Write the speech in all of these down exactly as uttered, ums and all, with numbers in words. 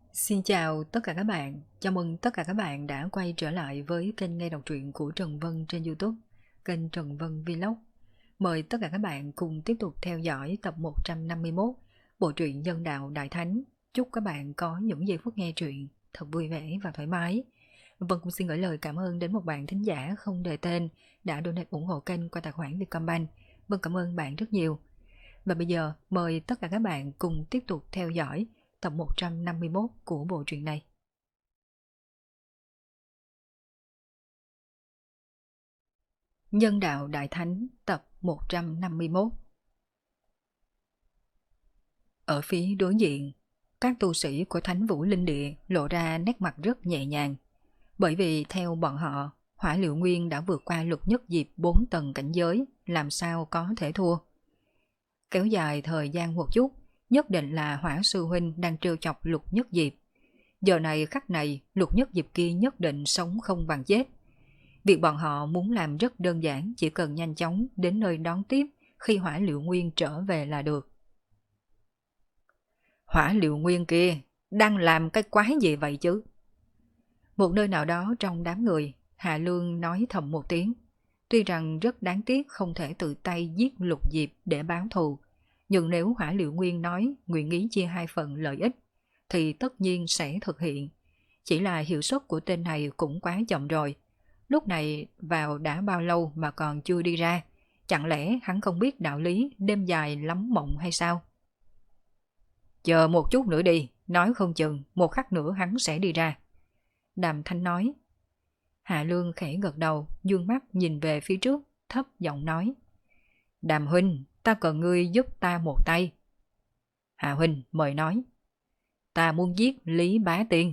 Xin chào tất cả các bạn, chào mừng tất cả các bạn đã quay trở lại với kênh nghe đọc truyện của Trần Vân trên YouTube, kênh Trần Vân Vlog. Mời tất cả các bạn cùng tiếp tục theo dõi tập một trăm năm mươi mốt bộ truyện Nhân Đạo Đại Thánh. Chúc các bạn có những giây phút nghe truyện thật vui vẻ và thoải mái. Vân cũng xin gửi lời cảm ơn đến một bạn thính giả không đề tên đã donate ủng hộ kênh qua tài khoản Vietcombank. Vân cảm ơn bạn rất nhiều. Và bây giờ mời tất cả các bạn cùng tiếp tục theo dõi tập một trăm năm mươi mốt của bộ truyện này. Nhân Đạo Đại Thánh tập một trăm năm mươi mốt. Ở phía đối diện, các tu sĩ của Thánh Vũ Linh Địa lộ ra nét mặt rất nhẹ nhàng, bởi vì theo bọn họ, Hỏa Liệu Nguyên đã vượt qua Lục Nhất Diệp bốn tầng cảnh giới, làm sao có thể thua. Kéo dài thời gian một chút, nhất định là Hỏa Sư Huynh đang trêu chọc Lục Nhất Diệp. Giờ này khắc này, Lục Nhất Diệp kia nhất định sống không bằng chết. Việc bọn họ muốn làm rất đơn giản, chỉ cần nhanh chóng đến nơi đón tiếp khi Hỏa Liệu Nguyên trở về là được. Hỏa Liệu Nguyên kia đang làm cái quái gì vậy chứ? Một nơi nào đó trong đám người, Hạ Lương nói thầm một tiếng. Tuy rằng rất đáng tiếc không thể tự tay giết Lục Diệp để báo thù, nhưng nếu Hỏa Liệu Nguyên nói nguyện ý chia hai phần lợi ích, thì tất nhiên sẽ thực hiện. Chỉ là hiệu suất của tên này cũng quá chậm rồi. Lúc này vào đã bao lâu mà còn chưa đi ra, chẳng lẽ hắn không biết đạo lý đêm dài lắm mộng hay sao? Chờ một chút nữa đi, nói không chừng một khắc nữa hắn sẽ đi ra. Đàm Thanh nói. Hạ Lương khẽ gật đầu, dương mắt nhìn về phía trước, thấp giọng nói. Đàm huynh, ta cần ngươi giúp ta một tay. Hạ huynh, mời nói. Ta muốn giết Lý Bá Tiên.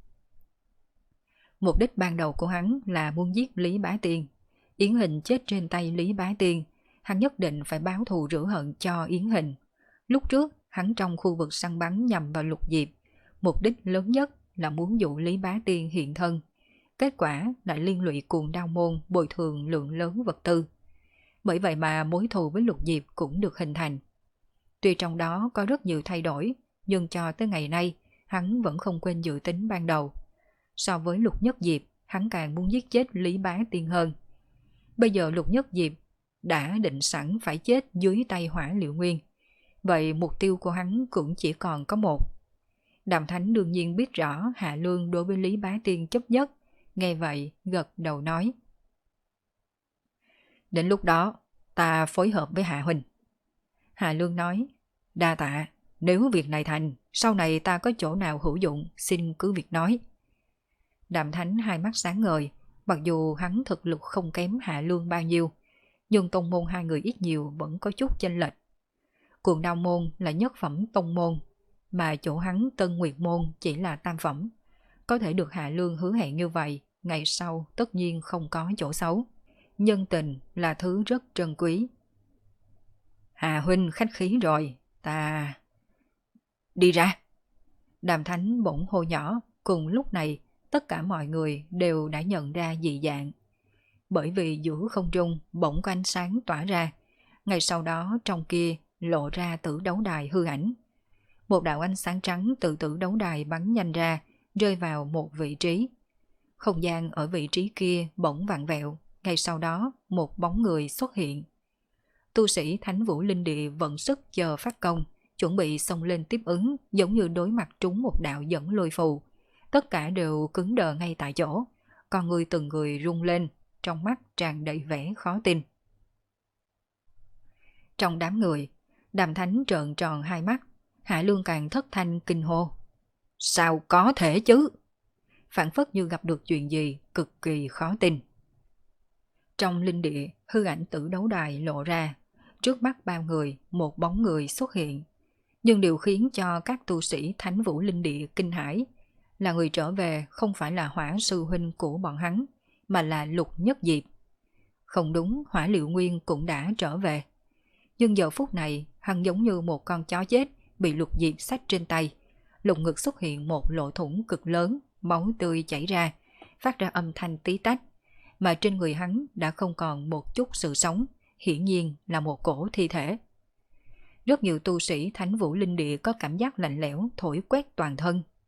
Mục đích ban đầu của hắn là muốn giết Lý Bá Tiên. Yến Hình chết trên tay Lý Bá Tiên, hắn nhất định phải báo thù rửa hận cho Yến Hình. Lúc trước, hắn trong khu vực săn bắn nhằm vào Lục Diệp, mục đích lớn nhất là muốn dụ Lý Bá Tiên hiện thân. Kết quả lại liên lụy Cuồng Đao Môn bồi thường lượng lớn vật tư. Bởi vậy mà mối thù với Lục Diệp cũng được hình thành. Tuy trong đó có rất nhiều thay đổi, nhưng cho tới ngày nay, hắn vẫn không quên dự tính ban đầu. So với Lục Nhất Diệp, hắn càng muốn giết chết Lý Bá Tiên hơn. Bây giờ Lục Nhất Diệp đã định sẵn phải chết dưới tay Hỏa Liệu Nguyên. Vậy mục tiêu của hắn cũng chỉ còn có một. Đàm Thánh đương nhiên biết rõ Hạ Lương đối với Lý Bá Tiên chấp nhất. Nghe vậy, gật đầu nói. Đến lúc đó, ta phối hợp với Hạ huynh. Hạ Lương nói. Đa tạ, nếu việc này thành, sau này ta có chỗ nào hữu dụng, xin cứ việc nói. Đàm Thánh hai mắt sáng ngời, mặc dù hắn thực lực không kém Hạ Lương bao nhiêu, nhưng tông môn hai người ít nhiều vẫn có chút chênh lệch. Cuồng Đao Môn là nhất phẩm tông môn, mà chỗ hắn Tân Nguyệt Môn chỉ là tam phẩm. Có thể được Hạ Lương hứa hẹn như vậy, ngày sau tất nhiên không có chỗ xấu. Nhân tình là thứ rất trân quý. Hà huynh khách khí rồi, ta... Đi ra! Đàm Thánh bỗng hô nhỏ, cùng lúc này tất cả mọi người đều đã nhận ra dị dạng. Bởi vì giữa không trung bỗng có ánh sáng tỏa ra, ngay sau đó trong kia lộ ra tử đấu đài hư ảnh. Một đạo ánh sáng trắng từ tử đấu đài bắn nhanh ra, rơi vào một vị trí. Không gian ở vị trí kia bỗng vặn vẹo, ngay sau đó một bóng người xuất hiện. Tu sĩ Thánh Vũ Linh Địa vận sức chờ phát công, chuẩn bị xông lên tiếp ứng, giống như đối mặt trúng một đạo dẫn lôi phù. Tất cả đều cứng đờ ngay tại chỗ, con người từng người rung lên, trong mắt tràn đầy vẻ khó tin. Trong đám người, Đàm Thánh trợn tròn hai mắt, Hạ Lương càng thất thanh kinh hô. Sao có thể chứ? Phản phất như gặp được chuyện gì cực kỳ khó tin. Trong linh địa, hư ảnh tử đấu đài lộ ra, trước mắt bao người một bóng người xuất hiện. Nhưng điều khiến cho các tu sĩ Thánh Vũ Linh Địa kinh hãi là người trở về không phải là Hỏa Sư Huynh của bọn hắn, mà là Lục Nhất Diệp. Không đúng, Hỏa Liệu Nguyên cũng đã trở về. Nhưng giờ phút này, hắn giống như một con chó chết bị Lục Diệp xách trên tay. Lồng ngực xuất hiện một lỗ thủng cực lớn, máu tươi chảy ra, phát ra âm thanh tí tách. Mà trên người hắn đã không còn một chút sự sống, hiển nhiên là một cổ thi thể. Rất nhiều tu sĩ Thánh Vũ Linh Địa có cảm giác lạnh lẽo thổi quét toàn thân.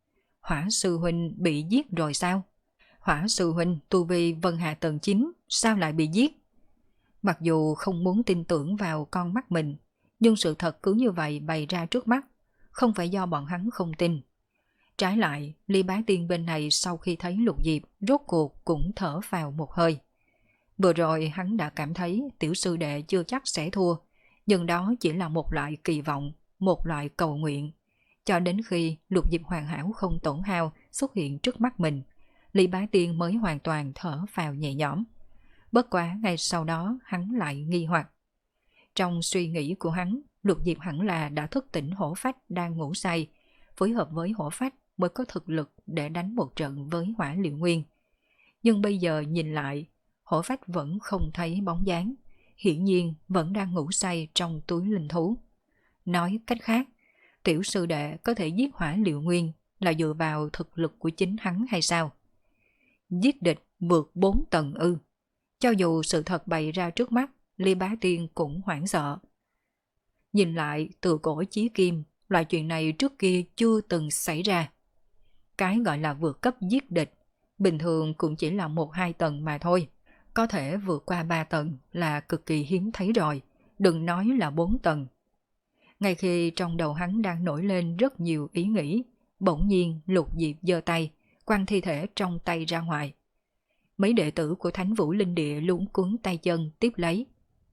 Hỏa sư huynh bị giết rồi sao? Hỏa sư huynh tu vi Vân Hà tầng chín, sao lại bị giết? Mặc dù không muốn tin tưởng vào con mắt mình, nhưng sự thật cứ như vậy bày ra trước mắt, không phải do bọn hắn không tin. Trái lại, Ly Bá Tiên bên này sau khi thấy Lục Diệp rốt cuộc cũng thở vào một hơi. Vừa rồi hắn đã cảm thấy tiểu sư đệ chưa chắc sẽ thua, nhưng đó chỉ là một loại kỳ vọng, một loại cầu nguyện. Cho đến khi Lục Diệp hoàn hảo không tổn hao xuất hiện trước mắt mình, Ly Bá Tiên mới hoàn toàn thở vào nhẹ nhõm. Bất quá ngay sau đó hắn lại nghi hoặc. Trong suy nghĩ của hắn, Lục Diệp hẳn là đã thức tỉnh hổ phách đang ngủ say, phối hợp với hổ phách mới có thực lực để đánh một trận với Hỏa Liệu Nguyên. Nhưng bây giờ nhìn lại, hổ phách vẫn không thấy bóng dáng, hiển nhiên vẫn đang ngủ say trong túi linh thú. Nói cách khác, tiểu sư đệ có thể giết Hỏa Liệu Nguyên là dựa vào thực lực của chính hắn hay sao? Giết địch vượt bốn tầng ư? Cho dù sự thật bày ra trước mắt, Ly Bá Tiên cũng hoảng sợ. Nhìn lại từ cổ chí kim, loại chuyện này trước kia chưa từng xảy ra. Cái gọi là vượt cấp giết địch, bình thường cũng chỉ là một hai tầng mà thôi. Có thể vượt qua ba tầng là cực kỳ hiếm thấy rồi, đừng nói là bốn tầng. Ngay khi trong đầu hắn đang nổi lên rất nhiều ý nghĩ, bỗng nhiên Lục Diệp giơ tay, quăng thi thể trong tay ra ngoài. Mấy đệ tử của Thánh Vũ Linh Địa luống cuống tay chân tiếp lấy.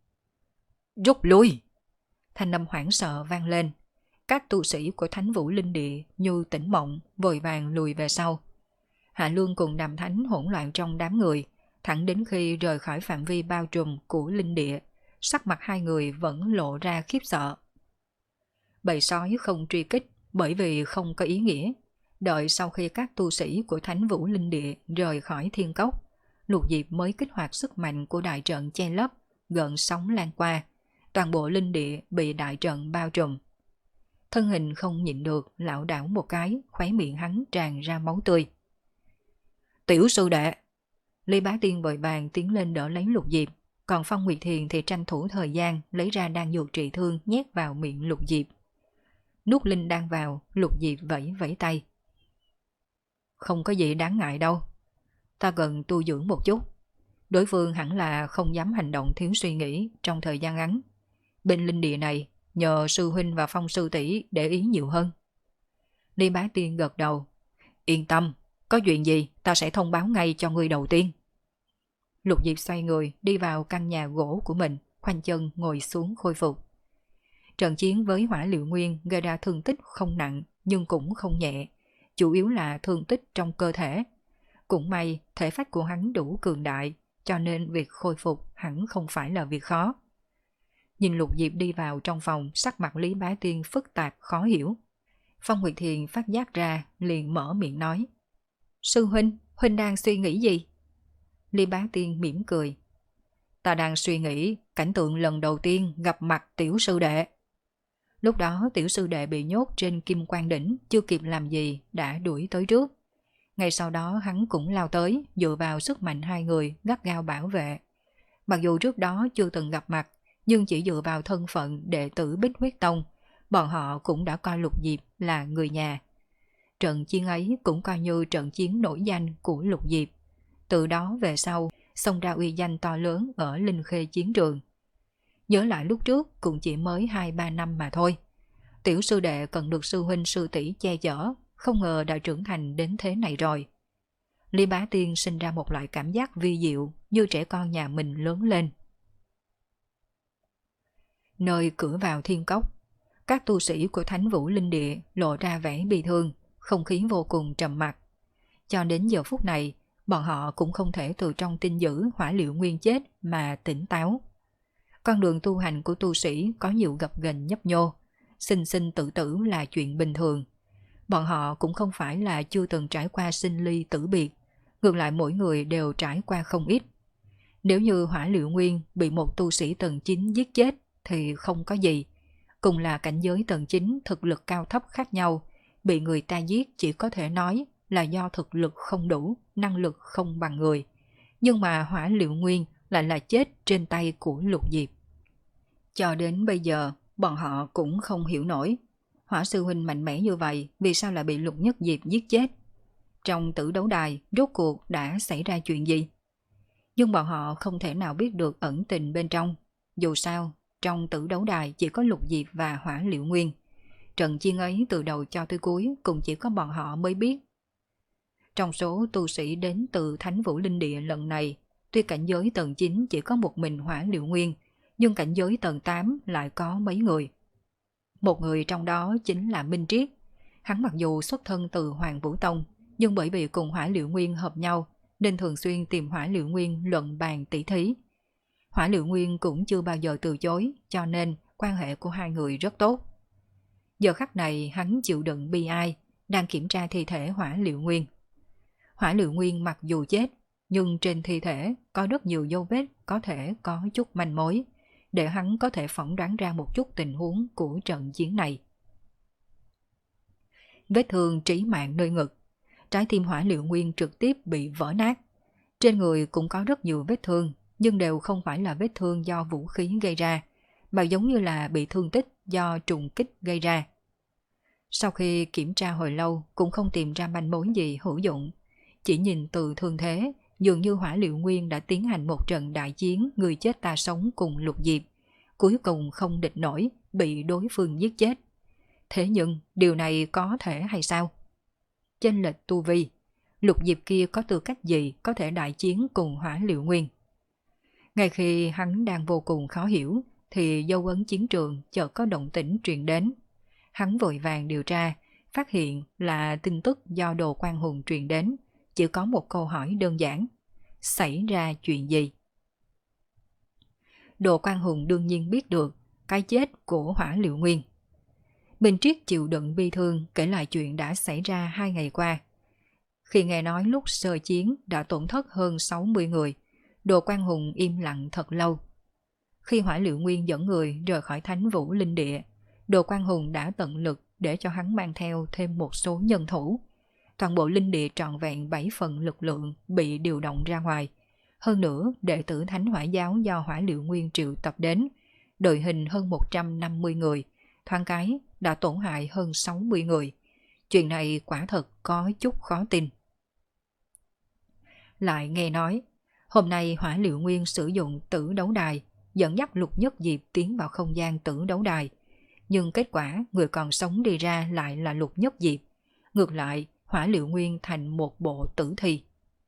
Rút lui! Thanh âm hoảng sợ vang lên. Các tu sĩ của Thánh Vũ Linh Địa như tỉnh mộng, vội vàng lùi về sau. Hạ Luân cùng Đàm Thánh hỗn loạn trong đám người, thẳng đến khi rời khỏi phạm vi bao trùm của Linh Địa, sắc mặt hai người vẫn lộ ra khiếp sợ. Bầy sói không truy kích bởi vì không có ý nghĩa. Đợi sau khi các tu sĩ của Thánh Vũ Linh Địa rời khỏi thiên cốc, Lục Diệp mới kích hoạt sức mạnh của đại trận che lấp, gợn sóng lan qua. Toàn bộ linh địa bị đại trận bao trùm. Thân hình không nhịn được lảo đảo một cái, khóe miệng hắn tràn ra máu tươi. Tiểu sư đệ! Ly Bá Tiên vội vàng tiến lên đỡ lấy Lục Diệp, còn Phong Nguyệt Thiền thì tranh thủ thời gian lấy ra đan dược trị thương nhét vào miệng Lục Diệp. Nuốt linh đan vào, Lục Diệp vẫy vẫy tay. Không có gì đáng ngại đâu. Ta cần tu dưỡng một chút. Đối phương hẳn là không dám hành động thiếu suy nghĩ trong thời gian ngắn. Bên linh địa này, nhờ sư huynh và Phong sư tỷ để ý nhiều hơn. Ly Bá Tiên gật đầu. Yên tâm, có chuyện gì ta sẽ thông báo ngay cho ngươi đầu tiên. Lục Diệp xoay người đi vào căn nhà gỗ của mình, khoanh chân ngồi xuống khôi phục. Trận chiến với Hỏa Liệu Nguyên gây ra thương tích không nặng nhưng cũng không nhẹ, chủ yếu là thương tích trong cơ thể. Cũng may thể phách của hắn đủ cường đại, cho nên việc khôi phục hẳn không phải là việc khó. Nhìn Lục Diệp đi vào trong phòng, sắc mặt Lý Bá Tiên phức tạp khó hiểu. Phong Nguyệt Thiền phát giác ra, liền mở miệng nói. Sư huynh, huynh đang suy nghĩ gì? Lý Bá Tiên mỉm cười. Ta đang suy nghĩ cảnh tượng lần đầu tiên gặp mặt tiểu sư đệ. Lúc đó tiểu sư đệ bị nhốt trên Kim Quan Đỉnh, chưa kịp làm gì đã đuổi tới trước. Ngay sau đó hắn cũng lao tới, dựa vào sức mạnh hai người gắt gao bảo vệ. Mặc dù trước đó chưa từng gặp mặt, nhưng chỉ dựa vào thân phận đệ tử Bích Huyết Tông, bọn họ cũng đã coi Lục Diệp là người nhà. Trận chiến ấy cũng coi như trận chiến nổi danh của Lục Diệp. Từ đó về sau, xông ra uy danh to lớn ở Linh Khê chiến trường. Nhớ lại lúc trước cũng chỉ mới hai ba năm mà thôi. Tiểu sư đệ cần được sư huynh sư tỷ che chở, không ngờ đã trưởng thành đến thế này rồi. Lý Bá Tiên sinh ra một loại cảm giác vi diệu như trẻ con nhà mình lớn lên. Nơi cửa vào thiên cốc, các tu sĩ của Thánh Vũ Linh Địa lộ ra vẻ bi thương, không khí vô cùng trầm mặc. Cho đến giờ phút này, bọn họ cũng không thể từ trong tin dữ Hỏa Liệu Nguyên chết mà tỉnh táo. Con đường tu hành của tu sĩ có nhiều gập ghềnh nhấp nhô, sinh sinh tử tử là chuyện bình thường. Bọn họ cũng không phải là chưa từng trải qua sinh ly tử biệt, ngược lại mỗi người đều trải qua không ít. Nếu như Hỏa Liệu Nguyên bị một tu sĩ tầng chín giết chết thì không có gì. Cùng là cảnh giới tầng chín thực lực cao thấp khác nhau, bị người ta giết chỉ có thể nói là do thực lực không đủ, năng lực không bằng người. Nhưng mà Hỏa Liệu Nguyên lại là chết trên tay của Lục Diệp. Cho đến bây giờ, bọn họ cũng không hiểu nổi. Hỏa sư huynh mạnh mẽ như vậy, vì sao lại bị Lục Nhất Diệp giết chết? trong tử đấu đài rốt cuộc đã xảy ra chuyện gì. Nhưng bọn họ không thể nào biết được ẩn tình bên trong. Dù sao, trong tử đấu đài chỉ có Lục Diệp và Hỏa Liệu Nguyên. Trận chiến ấy từ đầu cho tới cuối cũng chỉ có bọn họ mới biết. Trong số tu sĩ đến từ Thánh Vũ Linh Địa lần này, tuy cảnh giới tầng chín chỉ có một mình Hỏa Liệu Nguyên, nhưng cảnh giới tầng tám lại có mấy người. Một người trong đó chính là Minh Triết. Hắn mặc dù xuất thân từ Hoàng Vũ Tông, nhưng bởi vì cùng Hỏa Liệu Nguyên hợp nhau, nên thường xuyên tìm Hỏa Liệu Nguyên luận bàn tỉ thí. Hỏa Liệu Nguyên cũng chưa bao giờ từ chối, cho nên quan hệ của hai người rất tốt. Giờ khắc này hắn chịu đựng bi ai, đang kiểm tra thi thể Hỏa Liệu Nguyên. Hỏa Liệu Nguyên mặc dù chết, nhưng trên thi thể có rất nhiều dấu vết có thể có chút manh mối, để hắn có thể phỏng đoán ra một chút tình huống của trận chiến này. Vết thương trí mạng nơi ngực, trái tim Hỏa Liệu Nguyên trực tiếp bị vỡ nát. Trên người cũng có rất nhiều vết thương, nhưng đều không phải là vết thương do vũ khí gây ra, mà giống như là bị thương tích do trùng kích gây ra. Sau khi kiểm tra hồi lâu cũng không tìm ra manh mối gì hữu dụng, chỉ nhìn từ thương thế, dường như Hỏa Liệu Nguyên đã tiến hành một trận đại chiến người chết ta sống cùng Lục Diệp, cuối cùng không địch nổi, bị đối phương giết chết. Thế nhưng điều này có thể hay sao? Chênh lệch tu vi, Lục Diệp kia có tư cách gì có thể đại chiến cùng Hỏa Liệu Nguyên? Ngay khi hắn đang vô cùng khó hiểu, thì dấu ấn chiến trường chợt có động tĩnh truyền đến. Hắn vội vàng điều tra, phát hiện là tin tức do Đồ Quang Hùng truyền đến, chỉ có một câu hỏi đơn giản: xảy ra chuyện gì? Đồ Quang Hùng đương nhiên biết được cái chết của Hỏa Liệu Nguyên. Minh Triết chịu đựng bi thương kể lại chuyện đã xảy ra hai ngày qua. Khi nghe nói lúc sơ chiến đã tổn thất hơn sáu mươi người, Đồ Quang Hùng im lặng thật lâu. Khi Hỏa Liệu Nguyên dẫn người rời khỏi Thánh Vũ Linh Địa, Đồ Quang Hùng đã tận lực để cho hắn mang theo thêm một số nhân thủ. Toàn bộ linh địa trọn vẹn bảy phần lực lượng bị điều động ra ngoài. Hơn nữa, đệ tử Thánh Hỏa Giáo do Hỏa Liệu Nguyên triệu tập đến, đội hình hơn một trăm năm mươi người, thoáng cái đã tổn hại hơn sáu mươi người. Chuyện này quả thật có chút khó tin. Lại nghe nói, hôm nay Hỏa Liệu Nguyên sử dụng tử đấu đài, dẫn dắt Lục Nhất Diệp tiến vào không gian tử đấu đài. Nhưng kết quả người còn sống đi ra lại là Lục Nhất Diệp. Ngược lại, Hỏa Liệu Nguyên thành một bộ tử thi.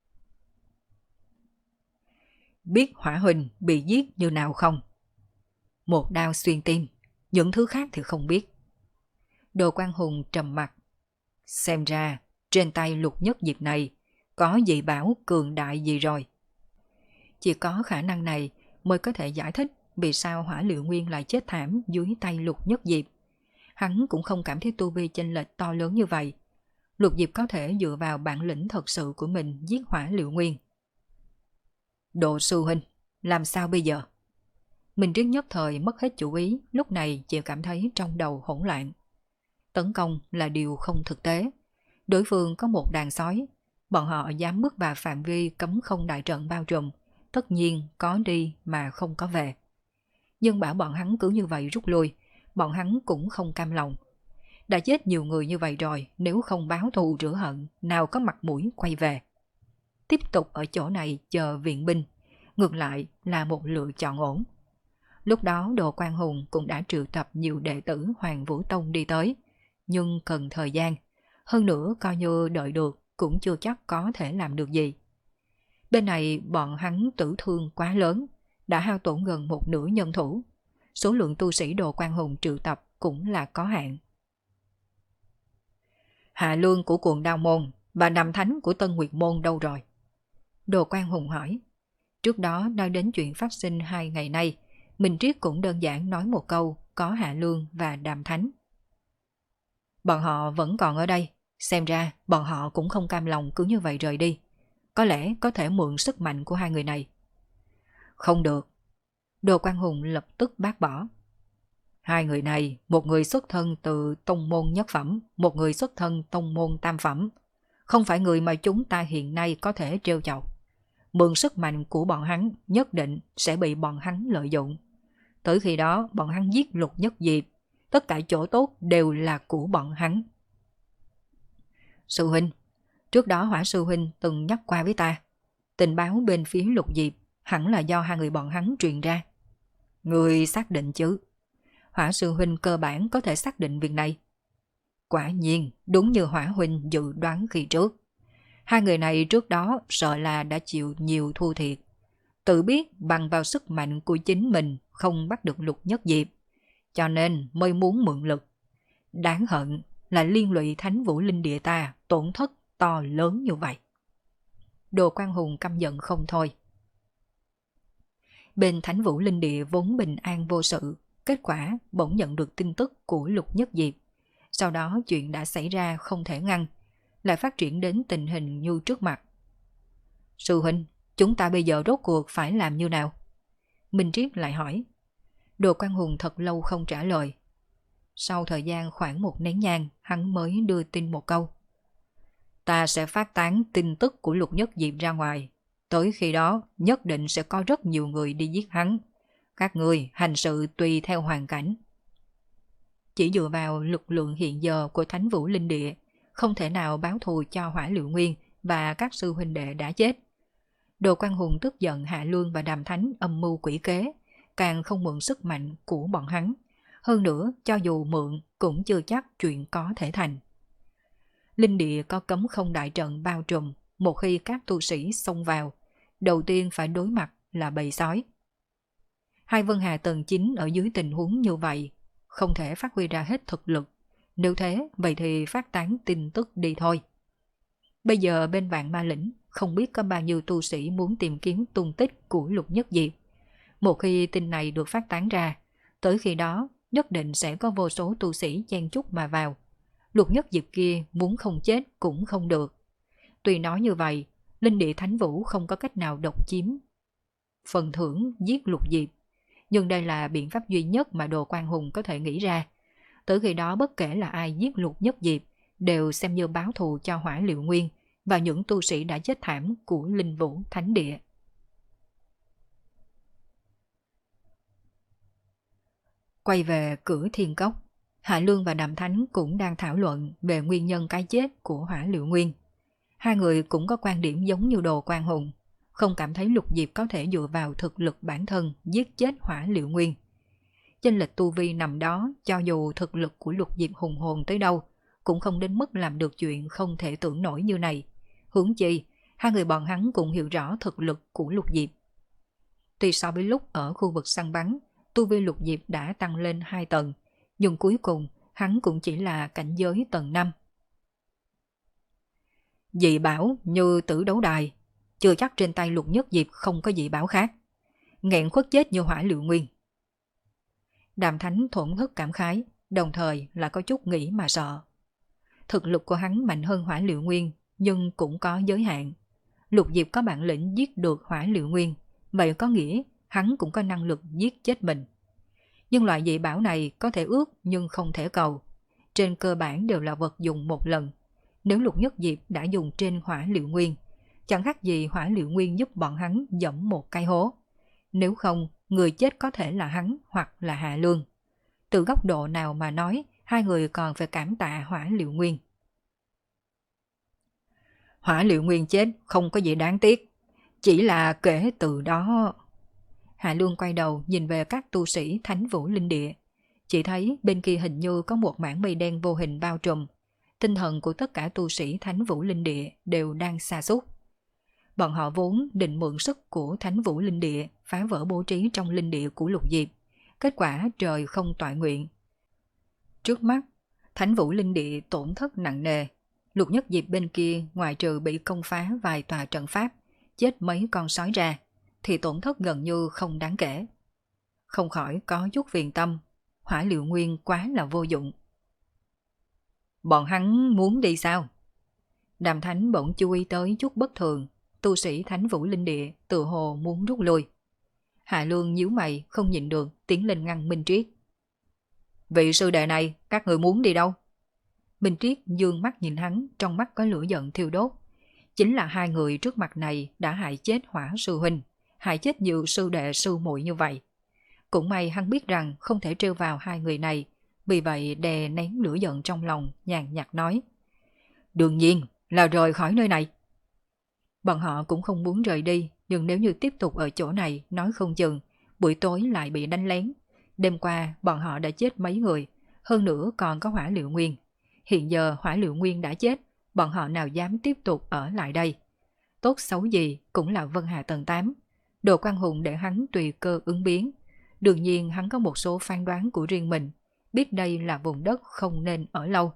Biết Hỏa Huynh bị giết như nào không? Một đao xuyên tim, những thứ khác thì không biết. Đồ Quang Hùng trầm mặt. Xem ra trên tay Lục Nhất Diệp này có dị bảo cường đại gì rồi. Chỉ có khả năng này mới có thể giải thích vì sao Hỏa Liệu Nguyên lại chết thảm dưới tay Lục Nhất Diệp. Hắn cũng không cảm thấy tu vi chênh lệch to lớn như vậy. Lục Diệp có thể dựa vào bản lĩnh thật sự của mình giết Hỏa Liệu Nguyên. Đồ sư huynh, làm sao bây giờ? Minh Triết nhất thời mất hết chủ ý, lúc này chỉ cảm thấy trong đầu hỗn loạn. Tấn công là điều không thực tế. Đối phương có một đàn sói, bọn họ dám bước vào phạm vi cấm không đại trận bao trùm, tất nhiên có đi mà không có về. Nhưng bảo bọn hắn cứ như vậy rút lui, bọn hắn cũng không cam lòng. Đã chết nhiều người như vậy rồi, nếu không báo thù rửa hận, nào có mặt mũi quay về. Tiếp tục ở chỗ này chờ viện binh, ngược lại là một lựa chọn ổn. Lúc đó Đồ Quang Hùng cũng đã triệu tập nhiều đệ tử Hoàng Vũ Tông đi tới, nhưng cần thời gian. Hơn nữa coi như đợi được cũng chưa chắc có thể làm được gì. Bên này bọn hắn tử thương quá lớn, đã hao tổn gần một nửa nhân thủ. Số lượng tu sĩ Đồ Quang Hùng triệu tập cũng là có hạn. Hạ Lương của Cuồng Đao Môn và Nam Thánh của Tân Nguyệt Môn đâu rồi? Đồ Quang Hùng hỏi. Trước đó nói đến chuyện phát sinh hai ngày nay, Minh Triết cũng đơn giản nói một câu có Hạ Lương và Đàm Thánh. Bọn họ vẫn còn ở đây, xem ra bọn họ cũng không cam lòng cứ như vậy rời đi. Có lẽ có thể mượn sức mạnh của hai người này. Không được. Đồ Quang Hùng lập tức bác bỏ. Hai người này, một người xuất thân từ tông môn nhất phẩm, một người xuất thân tông môn tam phẩm. Không phải người mà chúng ta hiện nay có thể trêu chọc. Mượn sức mạnh của bọn hắn nhất định sẽ bị bọn hắn lợi dụng. Tới khi đó bọn hắn giết Lục Nhất Diệp, tất cả chỗ tốt đều là của bọn hắn. Sư huynh, Trước đó Hỏa sư huynh từng nhắc qua với ta, tình báo bên phía Lục Diệp hẳn là do hai người bọn hắn truyền ra. Người xác định chứ? Hỏa sư huynh cơ bản có thể xác định việc này. Quả nhiên, đúng như Hỏa huynh dự đoán khi trước. Hai người này trước đó sợ là đã chịu nhiều thua thiệt. Tự biết bằng vào sức mạnh của chính mình không bắt được Lục Nhất Diệp, cho nên mới muốn mượn lực. Đáng hận là liên lụy Thánh Vũ Linh Địa ta tổn thất to lớn như vậy. Đồ Quang Hùng căm giận không thôi. Bên Thánh Vũ Linh Địa vốn bình an vô sự, kết quả bỗng nhận được tin tức của Lục Nhất Diệp. Sau đó chuyện đã xảy ra không thể ngăn, lại phát triển đến tình hình như trước mặt. Sư huynh, chúng ta bây giờ rốt cuộc phải làm như nào? Minh Triết lại hỏi. Đồ Quang Hùng thật lâu không trả lời. Sau thời gian khoảng một nén nhang, hắn mới đưa tin một câu. Ta sẽ phát tán tin tức của Lục Nhất Diệp ra ngoài. Tới khi đó, nhất định sẽ có rất nhiều người đi giết hắn. Các người hành sự tùy theo hoàn cảnh. Chỉ dựa vào lực lượng hiện giờ của Thánh Vũ Linh Địa, không thể nào báo thù cho Hỏa Liệu Nguyên và các sư huynh đệ đã chết. Đồ Quang Hùng tức giận Hạ Luân và Đàm Thánh âm mưu quỷ kế, càng không mượn sức mạnh của bọn hắn. Hơn nữa, cho dù mượn cũng chưa chắc chuyện có thể thành. Linh địa có cấm không đại trận bao trùm, một khi các tu sĩ xông vào, đầu tiên phải đối mặt là bầy sói. Hai Vân Hà tầng chín ở dưới tình huống như vậy, không thể phát huy ra hết thực lực. Nếu thế, vậy thì phát tán tin tức đi thôi. Bây giờ bên Vạn Ma Lĩnh, không biết có bao nhiêu tu sĩ muốn tìm kiếm tung tích của Lục Nhất Diệp. Một khi tin này được phát tán ra, tới khi đó nhất định sẽ có vô số tu sĩ chen chúc mà vào. Lục Nhất Diệp kia muốn không chết cũng không được. Tuy nói như vậy, Linh Địa Thánh Vũ không có cách nào độc chiếm phần thưởng giết Lục Diệp, nhưng đây là biện pháp duy nhất mà Đồ Quang Hùng có thể nghĩ ra. Tới khi đó bất kể là ai giết Lục Nhất Diệp đều xem như báo thù cho Hỏa Liệu Nguyên và những tu sĩ đã chết thảm của Linh Vũ Thánh Địa. Quay về cửa Thiên Cốc, Hạ Lương và Đàm Thánh cũng đang thảo luận về nguyên nhân cái chết của Hỏa Liệu Nguyên. Hai người cũng có quan điểm giống như Đồ Quang Hùng, không cảm thấy Lục Diệp có thể dựa vào thực lực bản thân giết chết Hỏa Liệu Nguyên. Chênh lệch tu vi nằm đó, cho dù thực lực của Lục Diệp hùng hồn tới đâu, cũng không đến mức làm được chuyện không thể tưởng nổi như này. Huống chi, hai người bọn hắn cũng hiểu rõ thực lực của Lục Diệp. Tuy so với lúc ở khu vực săn bắn, tu vi Lục Diệp đã tăng lên hai tầng, nhưng cuối cùng hắn cũng chỉ là cảnh giới tầng năm. Dị bảo như Tử Đấu Đài, chưa chắc trên tay Lục Nhất Diệp không có dị bảo khác. Nghẹn khuất chết như Hỏa Liệu Nguyên. Đàm Thánh thổn thức cảm khái, đồng thời là có chút nghĩ mà sợ. Thực lực của hắn mạnh hơn Hỏa Liệu Nguyên, nhưng cũng có giới hạn. Lục Diệp có bản lĩnh giết được Hỏa Liệu Nguyên, vậy có nghĩa hắn cũng có năng lực giết chết mình. Nhưng loại dị bảo này có thể ước nhưng không thể cầu. Trên cơ bản đều là vật dùng một lần. Nếu Lục Nhất Diệp đã dùng trên Hỏa Liệu Nguyên, chẳng khác gì Hỏa Liệu Nguyên giúp bọn hắn dẫm một cái hố. Nếu không, người chết có thể là hắn hoặc là Hạ Lương. Từ góc độ nào mà nói, hai người còn phải cảm tạ Hỏa Liệu Nguyên. Hỏa Liệu Nguyên chết không có gì đáng tiếc, chỉ là kể từ đó... Hạ Lương quay đầu nhìn về các tu sĩ Thánh Vũ Linh Địa, chỉ thấy bên kia hình như có một mảng mây đen vô hình bao trùm. Tinh thần của tất cả tu sĩ Thánh Vũ Linh Địa đều đang sa sút. Bọn họ vốn định mượn sức của Thánh Vũ Linh Địa phá vỡ bố trí trong linh địa của Lục Diệp, kết quả trời không toại nguyện. Trước mắt, Thánh Vũ Linh Địa tổn thất nặng nề. Lục Nhất Diệp bên kia ngoài trừ bị công phá vài tòa trận pháp, chết mấy con sói ra, thì tổn thất gần như không đáng kể. Không khỏi có chút phiền tâm, Hỏa Liệu Nguyên quá là vô dụng. Bọn hắn muốn đi sao? Đàm Thánh bỗng chú ý tới chút bất thường, tu sĩ Thánh Vũ Linh Địa tự hồ muốn rút lui. Hạ Lương nhíu mày không nhịn được tiến lên ngăn Minh Triết. Vị sư đệ này, các người muốn đi đâu? Minh Triết dương mắt nhìn hắn, trong mắt có lửa giận thiêu đốt. Chính là hai người trước mặt này đã hại chết Hỏa sư huynh, hại chết nhiều sư đệ sư muội như vậy. Cũng may hắn biết rằng không thể trêu vào hai người này, vì vậy đè nén lửa giận trong lòng, nhàn nhạt nói. Đương nhiên là rời khỏi nơi này. Bọn họ cũng không muốn rời đi, nhưng nếu như tiếp tục ở chỗ này, nói không chừng, buổi tối lại bị đánh lén. Đêm qua, bọn họ đã chết mấy người, hơn nữa còn có hỏa liệu nguyên. Hiện giờ hỏa liệu nguyên đã chết, bọn họ nào dám tiếp tục ở lại đây. Tốt xấu gì cũng là Vân Hà tầng tám. Đồ Quang Hùng để hắn tùy cơ ứng biến. Đương nhiên hắn có một số phán đoán của riêng mình, biết đây là vùng đất không nên ở lâu.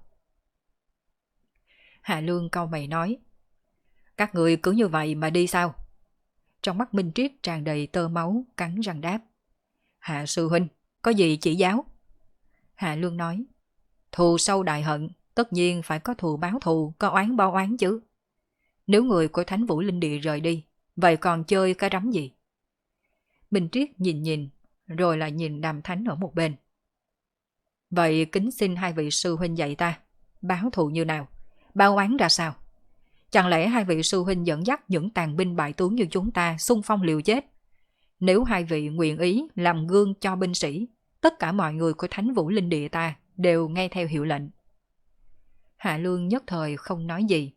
Hạ Lương cau mày nói, các người cứ như vậy mà đi sao? Trong mắt Minh Triết tràn đầy tơ máu, cắn răng đáp, Hạ sư huynh, có gì chỉ giáo? Hạ Lương nói, thù sâu đại hận, tất nhiên phải có thù báo thù, có oán báo oán chứ. Nếu người của Thánh Vũ Linh Địa rời đi, vậy còn chơi cái rắm gì? Minh Triết nhìn nhìn, rồi lại nhìn Đàm Thánh ở một bên. Vậy kính xin hai vị sư huynh dạy ta, báo thù như nào, báo oán ra sao? Chẳng lẽ hai vị sư huynh dẫn dắt những tàn binh bại tướng như chúng ta xung phong liều chết? Nếu hai vị nguyện ý làm gương cho binh sĩ, tất cả mọi người của Thánh Vũ Linh Địa ta đều nghe theo hiệu lệnh. Hạ Lương nhất thời không nói gì.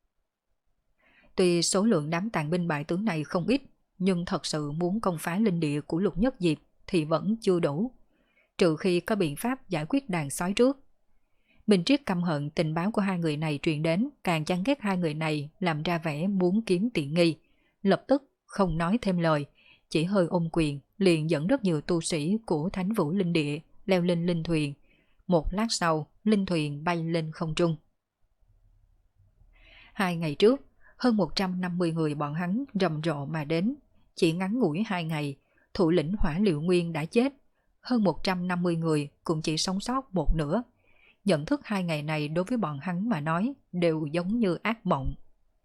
Tuy số lượng đám tàn binh bại tướng này không ít, nhưng thật sự muốn công phá linh địa của Lục Nhất Diệp thì vẫn chưa đủ, trừ khi có biện pháp giải quyết đàn sói trước. Minh Triết căm hận tình báo của hai người này truyền đến, càng chán ghét hai người này làm ra vẻ muốn kiếm tiện nghi, lập tức không nói thêm lời, chỉ hơi ôm quyền liền dẫn rất nhiều tu sĩ của Thánh Vũ Linh Địa leo lên linh thuyền. Một lát sau, linh thuyền bay lên không trung. Hai ngày trước, hơn một trăm năm mươi người bọn hắn rầm rộ mà đến. Chỉ ngắn ngủi hai ngày, thủ lĩnh Hỏa Liệu Nguyên đã chết. Hơn một trăm năm mươi người cũng chỉ sống sót một nửa. Nhận thức hai ngày này đối với bọn hắn mà nói đều giống như ác mộng.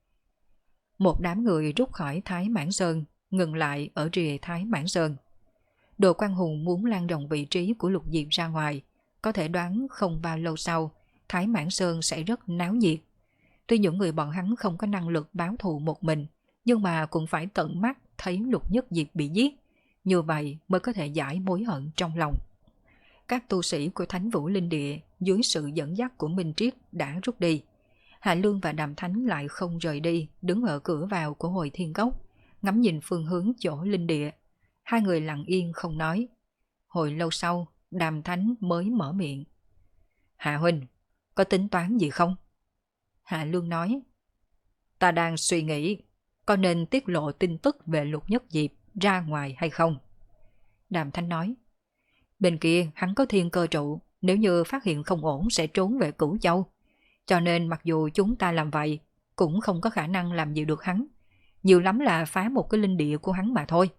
Một đám người rút khỏi Thái Mãn Sơn, ngừng lại ở rìa Thái Mãn Sơn. Đồ Quang Hùng muốn lan rộng vị trí của Lục Diệp ra ngoài, có thể đoán không bao lâu sau, Thái Mãn Sơn sẽ rất náo nhiệt. Tuy những người bọn hắn không có năng lực báo thù một mình, nhưng mà cũng phải tận mắt thấy Lục Nhất Diệp bị giết, như vậy mới có thể giải mối hận trong lòng. Các tu sĩ của Thánh Vũ Linh Địa dưới sự dẫn dắt của Minh Triết đã rút đi. Hạ Lương và Đàm Thánh lại không rời đi, đứng ở cửa vào của Hồi Thiên Cốc, ngắm nhìn phương hướng chỗ linh địa. Hai người lặng yên không nói. Hồi lâu sau, Đàm Thánh mới mở miệng. Hạ huynh, có tính toán gì không? Hạ Lương nói, ta đang suy nghĩ có nên tiết lộ tin tức về Lục Nhất Diệp ra ngoài hay không? Đàm Thánh nói, bên kia hắn có thiên cơ trụ, nếu như phát hiện không ổn sẽ trốn về Cửu Châu. Cho nên mặc dù chúng ta làm vậy, cũng không có khả năng làm gì được hắn. Nhiều lắm là phá một cái linh địa của hắn mà thôi.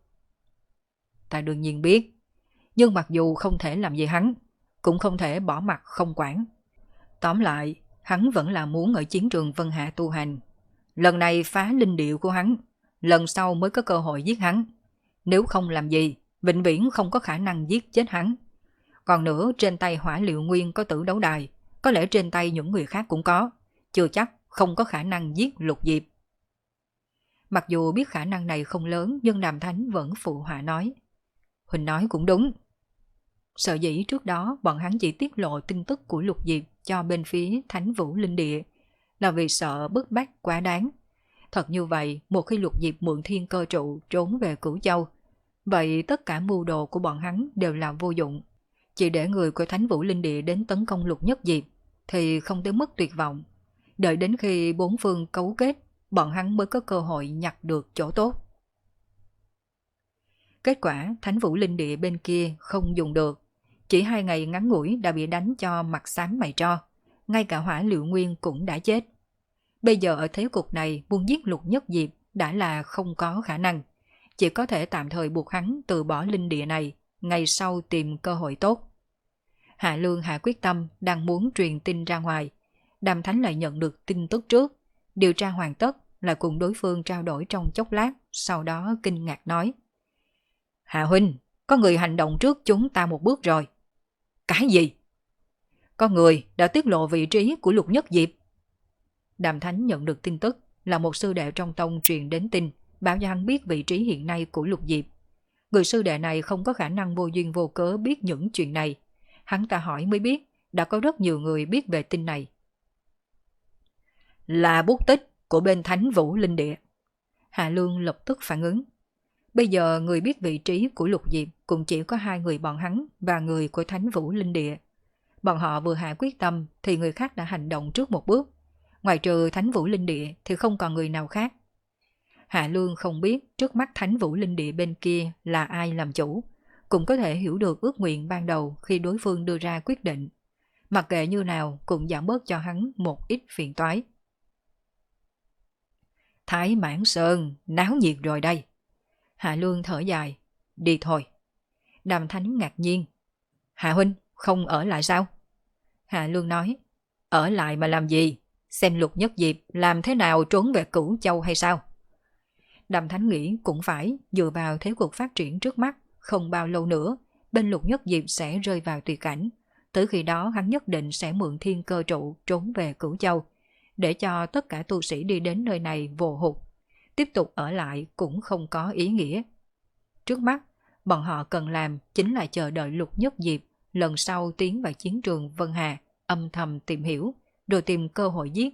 Ta đương nhiên biết, nhưng mặc dù không thể làm gì hắn, cũng không thể bỏ mặt không quản. Tóm lại, hắn vẫn là muốn ở chiến trường Vân Hạ tu hành. Lần này phá linh địa của hắn, lần sau mới có cơ hội giết hắn. Nếu không làm gì, vĩnh viễn không có khả năng giết chết hắn. Còn nữa, trên tay Hỏa Liệu Nguyên có Tử Đấu Đài, có lẽ trên tay những người khác cũng có, chưa chắc không có khả năng giết Lục Diệp. Mặc dù biết khả năng này không lớn, nhưng Đàm Thánh vẫn phụ họa nói, Huỳnh nói cũng đúng. Sợ dĩ trước đó bọn hắn chỉ tiết lộ tin tức của Lục Diệp cho bên phía Thánh Vũ Linh Địa là vì sợ bức bách quá đáng. Thật như vậy, một khi Lục Diệp mượn thiên cơ trụ trốn về Cửu Châu, vậy tất cả mưu đồ của bọn hắn đều là vô dụng. Chỉ để người của Thánh Vũ Linh Địa đến tấn công Lục Nhất Diệp thì không tới mức tuyệt vọng. Đợi đến khi bốn phương cấu kết, bọn hắn mới có cơ hội nhặt được chỗ tốt. Kết quả Thánh Vũ Linh Địa bên kia không dùng được. Chỉ hai ngày ngắn ngủi đã bị đánh cho mặt xám mày tro. Ngay cả Hỏa Liệu Nguyên cũng đã chết. Bây giờ ở thế cục này muốn giết Lục Nhất Diệp đã là không có khả năng. Chỉ có thể tạm thời buộc hắn từ bỏ linh địa này, ngày sau tìm cơ hội tốt. Hạ Lương hạ quyết tâm đang muốn truyền tin ra ngoài. Đàm Thánh lại nhận được tin tức trước. Điều tra hoàn tất, lại cùng đối phương trao đổi trong chốc lát, sau đó kinh ngạc nói. Hạ huynh, có người hành động trước chúng ta một bước rồi. Cái gì? Có người đã tiết lộ vị trí của Lục Nhất Diệp. Đàm Thánh nhận được tin tức là một sư đệ trong tông truyền đến tin, báo cho hắn biết vị trí hiện nay của Lục Diệp. Người sư đệ này không có khả năng vô duyên vô cớ biết những chuyện này. Hắn ta hỏi mới biết, đã có rất nhiều người biết về tin này. Là bút tích của bên Thánh Vũ Linh Địa. Hạ Lương lập tức phản ứng. Bây giờ người biết vị trí của Lục Diệp cũng chỉ có hai người bọn hắn và người của Thánh Vũ Linh Địa. Bọn họ vừa hạ quyết tâm thì người khác đã hành động trước một bước. Ngoài trừ Thánh Vũ Linh Địa thì không còn người nào khác. Hạ Lương không biết trước mắt Thánh Vũ Linh Địa bên kia là ai làm chủ, cũng có thể hiểu được ước nguyện ban đầu khi đối phương đưa ra quyết định. Mặc kệ như nào cũng giảm bớt cho hắn một ít phiền toái. Thái Mãn Sơn, náo nhiệt rồi đây. Hạ Lương thở dài. Đi thôi. Đàm Thánh ngạc nhiên. Hạ huynh, không ở lại sao? Hạ Lương nói. Ở lại mà làm gì? Xem Lục Nhất Diệp làm thế nào trốn về Cửu Châu hay sao? Đàm Thánh nghĩ cũng phải, dựa vào thế cuộc phát triển trước mắt, không bao lâu nữa, bên Lục Nhất Diệp sẽ rơi vào tuyệt cảnh. Tới khi đó hắn nhất định sẽ mượn thiên cơ trụ trốn về Cửu Châu, để cho tất cả tu sĩ đi đến nơi này vô hụt. Tiếp tục ở lại cũng không có ý nghĩa. Trước mắt, bọn họ cần làm chính là chờ đợi Lục Nhất Diệp lần sau tiến vào chiến trường Vân Hà, âm thầm tìm hiểu, rồi tìm cơ hội giết.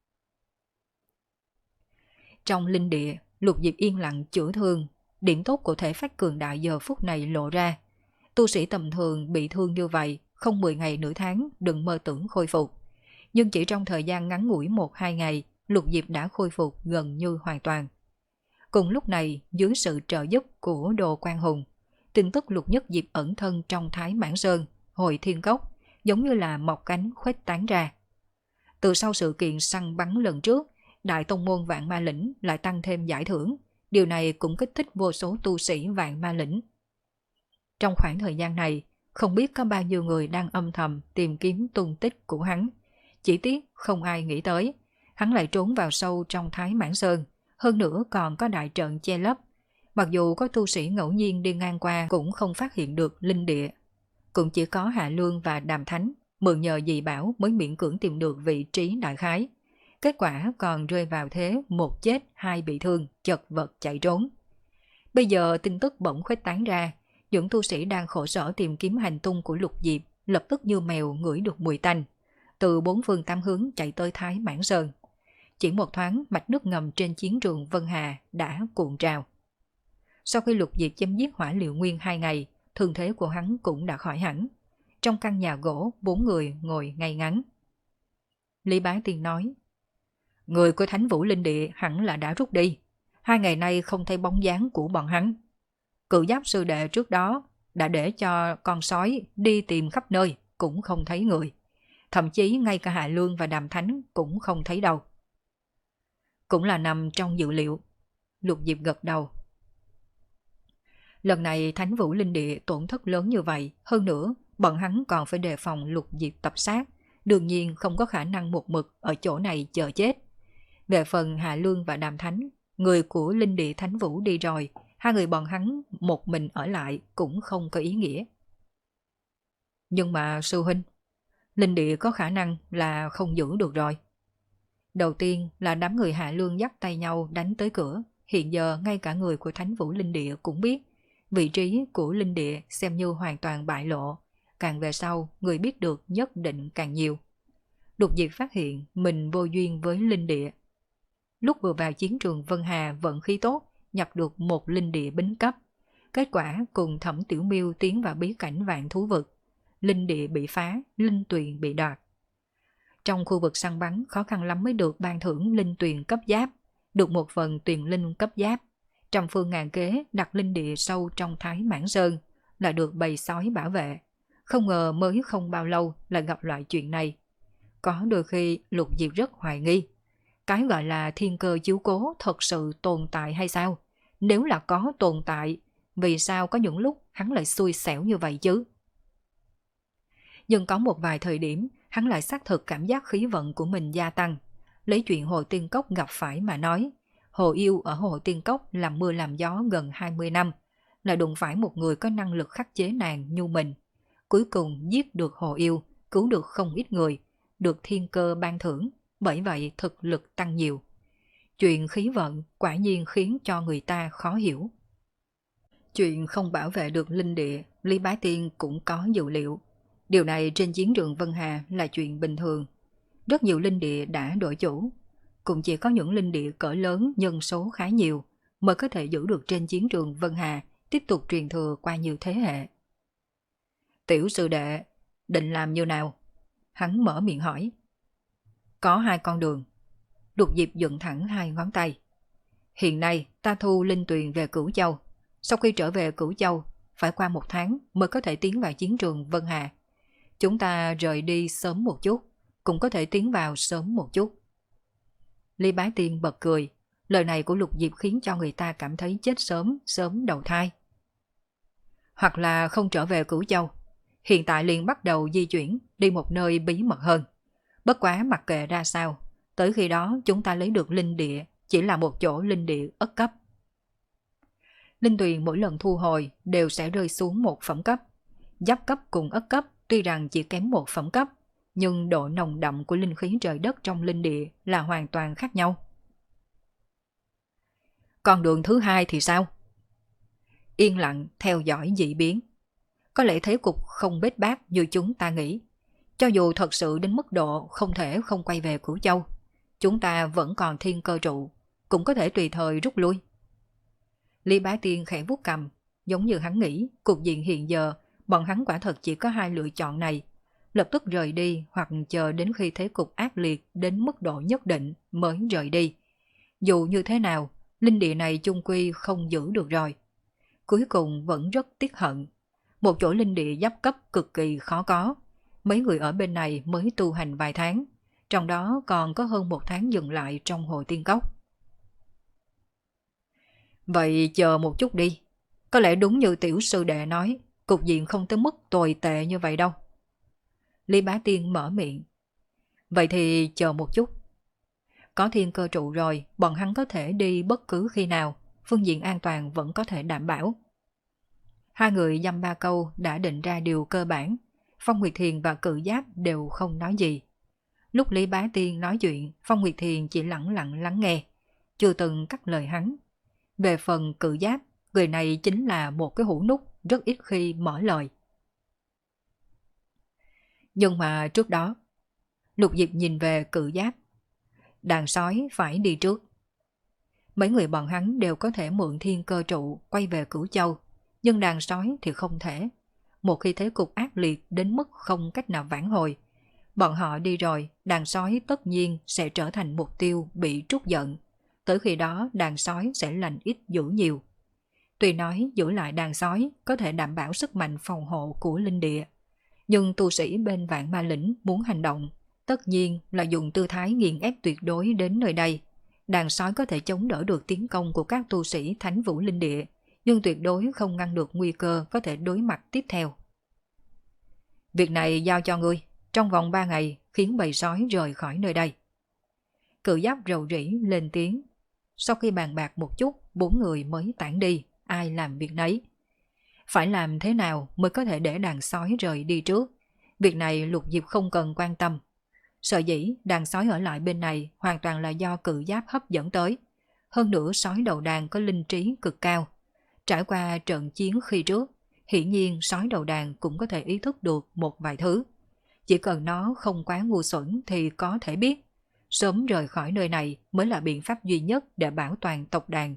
Trong linh địa, Lục Diệp yên lặng chữa thương, điểm tốt của thể phách cường đại giờ phút này lộ ra. Tu sĩ tầm thường bị thương như vậy, không mười ngày nửa tháng đừng mơ tưởng khôi phục. Nhưng chỉ trong thời gian ngắn ngủi một hai ngày, Lục Diệp đã khôi phục gần như hoàn toàn. Cùng lúc này, dưới sự trợ giúp của Đồ Quang Hùng, tin tức Lục Nhất Diệp ẩn thân trong Thái Mãn Sơn, Hồi Thiên Cốc, giống như là mọc cánh khuếch tán ra. Từ sau sự kiện săn bắn lần trước, Đại Tông Môn Vạn Ma Lĩnh lại tăng thêm giải thưởng, điều này cũng kích thích vô số tu sĩ Vạn Ma Lĩnh. Trong khoảng thời gian này, không biết có bao nhiêu người đang âm thầm tìm kiếm tung tích của hắn. Chỉ tiếc không ai nghĩ tới, hắn lại trốn vào sâu trong Thái Mãn Sơn, hơn nữa còn có đại trận che lấp. Mặc dù có tu sĩ ngẫu nhiên đi ngang qua cũng không phát hiện được linh địa. Cũng chỉ có Hạ Lương và Đàm Thánh mượn nhờ dị bảo mới miễn cưỡng tìm được vị trí đại khái. Kết quả còn rơi vào thế một chết hai bị thương, chật vật chạy trốn. Bây giờ tin tức bỗng khuếch tán ra, những tu sĩ đang khổ sở tìm kiếm hành tung của Lục Diệp lập tức như mèo ngửi được mùi tanh, từ bốn phương tám hướng chạy tới Thái Mãn Sơn. Chỉ một thoáng, mạch nước ngầm trên chiến trường Vân Hà đã cuộn trào. Sau khi Lục Diệp chấm dứt hỏa liệu nguyên hai ngày, thương thế của hắn cũng đã khỏi hẳn. Trong căn nhà gỗ, bốn người ngồi ngay ngắn. Lý Bá Tiên nói, người của Thánh Vũ Linh Địa hẳn là đã rút đi. Hai ngày nay không thấy bóng dáng của bọn hắn. Cự Giáp sư đệ trước đó đã để cho con sói đi tìm khắp nơi, cũng không thấy người. Thậm chí ngay cả Hạ Lương và Đàm Thánh cũng không thấy đâu. Cũng là nằm trong dự liệu. Lục Diệp gật đầu. Lần này Thánh Vũ Linh Địa tổn thất lớn như vậy, hơn nữa bọn hắn còn phải đề phòng Lục Diệp tập sát, đương nhiên không có khả năng một mực ở chỗ này chờ chết. Về phần Hạ Lương và Đàm Thánh, người của Linh Địa Thánh Vũ đi rồi, hai người bọn hắn một mình ở lại cũng không có ý nghĩa. Nhưng mà sư huynh, Linh Địa có khả năng là không giữ được rồi. Đầu tiên là đám người Hạ Lương dắt tay nhau đánh tới cửa. Hiện giờ ngay cả người của Thánh Vũ Linh Địa cũng biết vị trí của Linh Địa xem như hoàn toàn bại lộ. Càng về sau, người biết được nhất định càng nhiều. Lục Diệp phát hiện mình vô duyên với Linh Địa. Lúc vừa vào chiến trường Vân Hà vận khí tốt, nhập được một Linh Địa bính cấp. Kết quả cùng Thẩm Tiểu Miêu tiến vào bí cảnh Vạn Thú Vực. Linh Địa bị phá, linh tuyền bị đoạt. Trong khu vực săn bắn khó khăn lắm mới được ban thưởng linh tuyền cấp giáp, được một phần tuyền linh cấp giáp. Trăm phương ngàn kế đặt Linh Địa sâu trong Thái Mãn Sơn, lại được bầy sói bảo vệ. Không ngờ mới không bao lâu lại gặp loại chuyện này. Có đôi khi Lục Diệp rất hoài nghi, cái gọi là thiên cơ chiếu cố thật sự tồn tại hay sao? Nếu là có tồn tại, vì sao có những lúc hắn lại xui xẻo như vậy chứ? Nhưng có một vài thời điểm, hắn lại xác thực cảm giác khí vận của mình gia tăng. Lấy chuyện Hồ Tiên Cốc gặp phải mà nói, Hồ Yêu ở Hồ Tiên Cốc làm mưa làm gió gần hai mươi năm, lại đụng phải một người có năng lực khắc chế nàng như mình. Cuối cùng giết được Hồ Yêu, cứu được không ít người, được thiên cơ ban thưởng, bởi vậy thực lực tăng nhiều. Chuyện khí vận quả nhiên khiến cho người ta khó hiểu. Chuyện không bảo vệ được Linh Địa, Lý Bá Tiên cũng có dự liệu. Điều này trên chiến trường Vân Hà là chuyện bình thường. Rất nhiều Linh Địa đã đổi chủ. cũng chỉ có những linh địa cỡ lớn nhân số khá nhiều mới có thể giữ được trên chiến trường Vân Hà tiếp tục truyền thừa qua nhiều thế hệ. Tiểu sư đệ, định làm như nào? Hắn mở miệng hỏi. Có hai con đường. Lục Diệp dựng thẳng hai ngón tay. Hiện nay ta thu linh tuyền về Cửu Châu. Sau khi trở về Cửu Châu, phải qua một tháng mới có thể tiến vào chiến trường Vân Hà. Chúng ta rời đi sớm một chút, cũng có thể tiến vào sớm một chút. Lý Bá Tiên bật cười. Lời này của Lục Diệp khiến cho người ta cảm thấy chết sớm, sớm đầu thai. Hoặc là không trở về Cửu Châu, hiện tại liền bắt đầu di chuyển đi một nơi bí mật hơn. Bất quá mặc kệ ra sao, tới khi đó chúng ta lấy được linh địa chỉ là một chỗ linh địa ất cấp. Linh tuyền mỗi lần thu hồi đều sẽ rơi xuống một phẩm cấp. Giáp cấp cùng ất cấp tuy rằng chỉ kém một phẩm cấp, nhưng độ nồng đậm của linh khí trời đất trong linh địa là hoàn toàn khác nhau. Con đường thứ hai thì sao? Yên lặng theo dõi dị biến. Có lẽ thế cục không bết bát như chúng ta nghĩ. Cho dù thật sự đến mức độ không thể không quay về Cửu Châu, chúng ta vẫn còn thiên cơ trụ, cũng có thể tùy thời rút lui. Lý Bá Tiên khẽ vuốt cằm, giống như hắn nghĩ, cục diện hiện giờ, bọn hắn quả thật chỉ có hai lựa chọn này. Lập tức rời đi hoặc chờ đến khi thế cục ác liệt đến mức độ nhất định mới rời đi. Dù như thế nào, linh địa này chung quy không giữ được rồi. Cuối cùng vẫn rất tiếc hận. Một chỗ linh địa giáp cấp cực kỳ khó có. Mấy người ở bên này mới tu hành vài tháng, trong đó còn có hơn một tháng dừng lại trong hồ tiên cốc. Vậy chờ một chút đi. Có lẽ đúng như tiểu sư đệ nói, cục diện không tới mức tồi tệ như vậy đâu. Lý Bá Tiên mở miệng. Vậy thì chờ một chút. Có thiên cơ trụ rồi, bọn hắn có thể đi bất cứ khi nào, phương diện an toàn vẫn có thể đảm bảo. Hai người dăm ba câu đã định ra điều cơ bản. Phong Nguyệt Thiền và Cự Giáp đều không nói gì. Lúc Lý Bá Tiên nói chuyện, Phong Nguyệt Thiền chỉ lặng lặng lắng nghe, chưa từng cắt lời hắn. Về phần Cự Giáp, người này chính là một cái hũ nút rất ít khi mở lời. Nhưng mà trước đó, Lục Diệp nhìn về Cự Giáp. Đàn sói phải đi trước. Mấy người bọn hắn đều có thể mượn thiên cơ trụ quay về Cửu Châu, nhưng đàn sói thì không thể. Một khi thế cục ác liệt đến mức không cách nào vãn hồi, bọn họ đi rồi, đàn sói tất nhiên sẽ trở thành mục tiêu bị trút giận. Tới khi đó đàn sói sẽ lành ít dữ nhiều. Tuy nói giữ lại đàn sói có thể đảm bảo sức mạnh phòng hộ của linh địa, nhưng tu sĩ bên Vạn Ma Lĩnh muốn hành động, tất nhiên là dùng tư thái nghiền ép tuyệt đối đến nơi đây. Đàn sói có thể chống đỡ được tiến công của các tu sĩ Thánh Vũ Linh Địa, nhưng tuyệt đối không ngăn được nguy cơ có thể đối mặt tiếp theo. Việc này giao cho ngươi, trong vòng ba ngày khiến bầy sói rời khỏi nơi đây. Cự Giáp rầu rĩ lên tiếng. Sau khi bàn bạc một chút, bốn người mới tản đi, ai làm việc nấy. Phải làm thế nào mới có thể để đàn sói rời đi trước? Việc này Lục Diệp không cần quan tâm. Sợ dĩ đàn sói ở lại bên này hoàn toàn là do Cự Giáp hấp dẫn tới. Hơn nữa sói đầu đàn có linh trí cực cao. Trải qua trận chiến khi trước, hiển nhiên sói đầu đàn cũng có thể ý thức được một vài thứ. Chỉ cần nó không quá ngu xuẩn thì có thể biết. Sớm rời khỏi nơi này mới là biện pháp duy nhất để bảo toàn tộc đàn.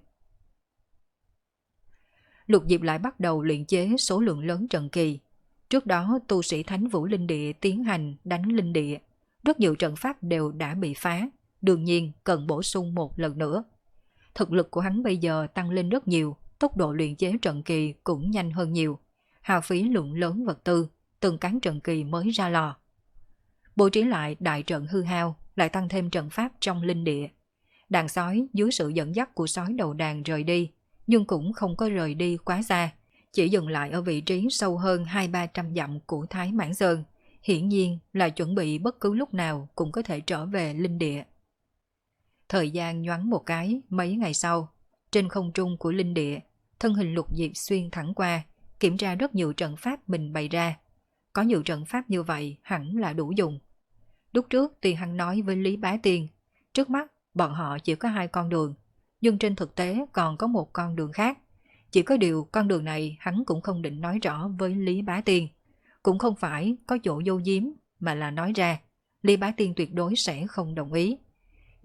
Lục Diệp lại bắt đầu luyện chế số lượng lớn trận kỳ. Trước đó tu sĩ Thánh Vũ Linh Địa tiến hành đánh linh địa. Rất nhiều trận pháp đều đã bị phá, đương nhiên cần bổ sung một lần nữa. Thực lực của hắn bây giờ tăng lên rất nhiều, tốc độ luyện chế trận kỳ cũng nhanh hơn nhiều. Hao phí lượng lớn vật tư, từng cán trận kỳ mới ra lò. Bố trí lại đại trận hư hao, lại tăng thêm trận pháp trong linh địa. Đàn sói dưới sự dẫn dắt của sói đầu đàn rời đi, nhưng cũng không có rời đi quá xa, chỉ dừng lại ở vị trí sâu hơn hai ba trăm dặm của Thái Mãn Sơn, hiển nhiên là chuẩn bị bất cứ lúc nào cũng có thể trở về linh địa. Thời gian nhoáng một cái, mấy ngày sau, trên không trung của linh địa, thân hình Lục Diệp xuyên thẳng qua, kiểm tra rất nhiều trận pháp mình bày ra. Có nhiều trận pháp như vậy hẳn là đủ dùng. Lúc trước tuy hắn nói với Lý Bá Tiên, trước mắt bọn họ chỉ có hai con đường, nhưng trên thực tế còn có một con đường khác. Chỉ có điều con đường này hắn cũng không định nói rõ với Lý Bá Tiên. Cũng không phải có chỗ vô giếm, mà là nói ra, Lý Bá Tiên tuyệt đối sẽ không đồng ý.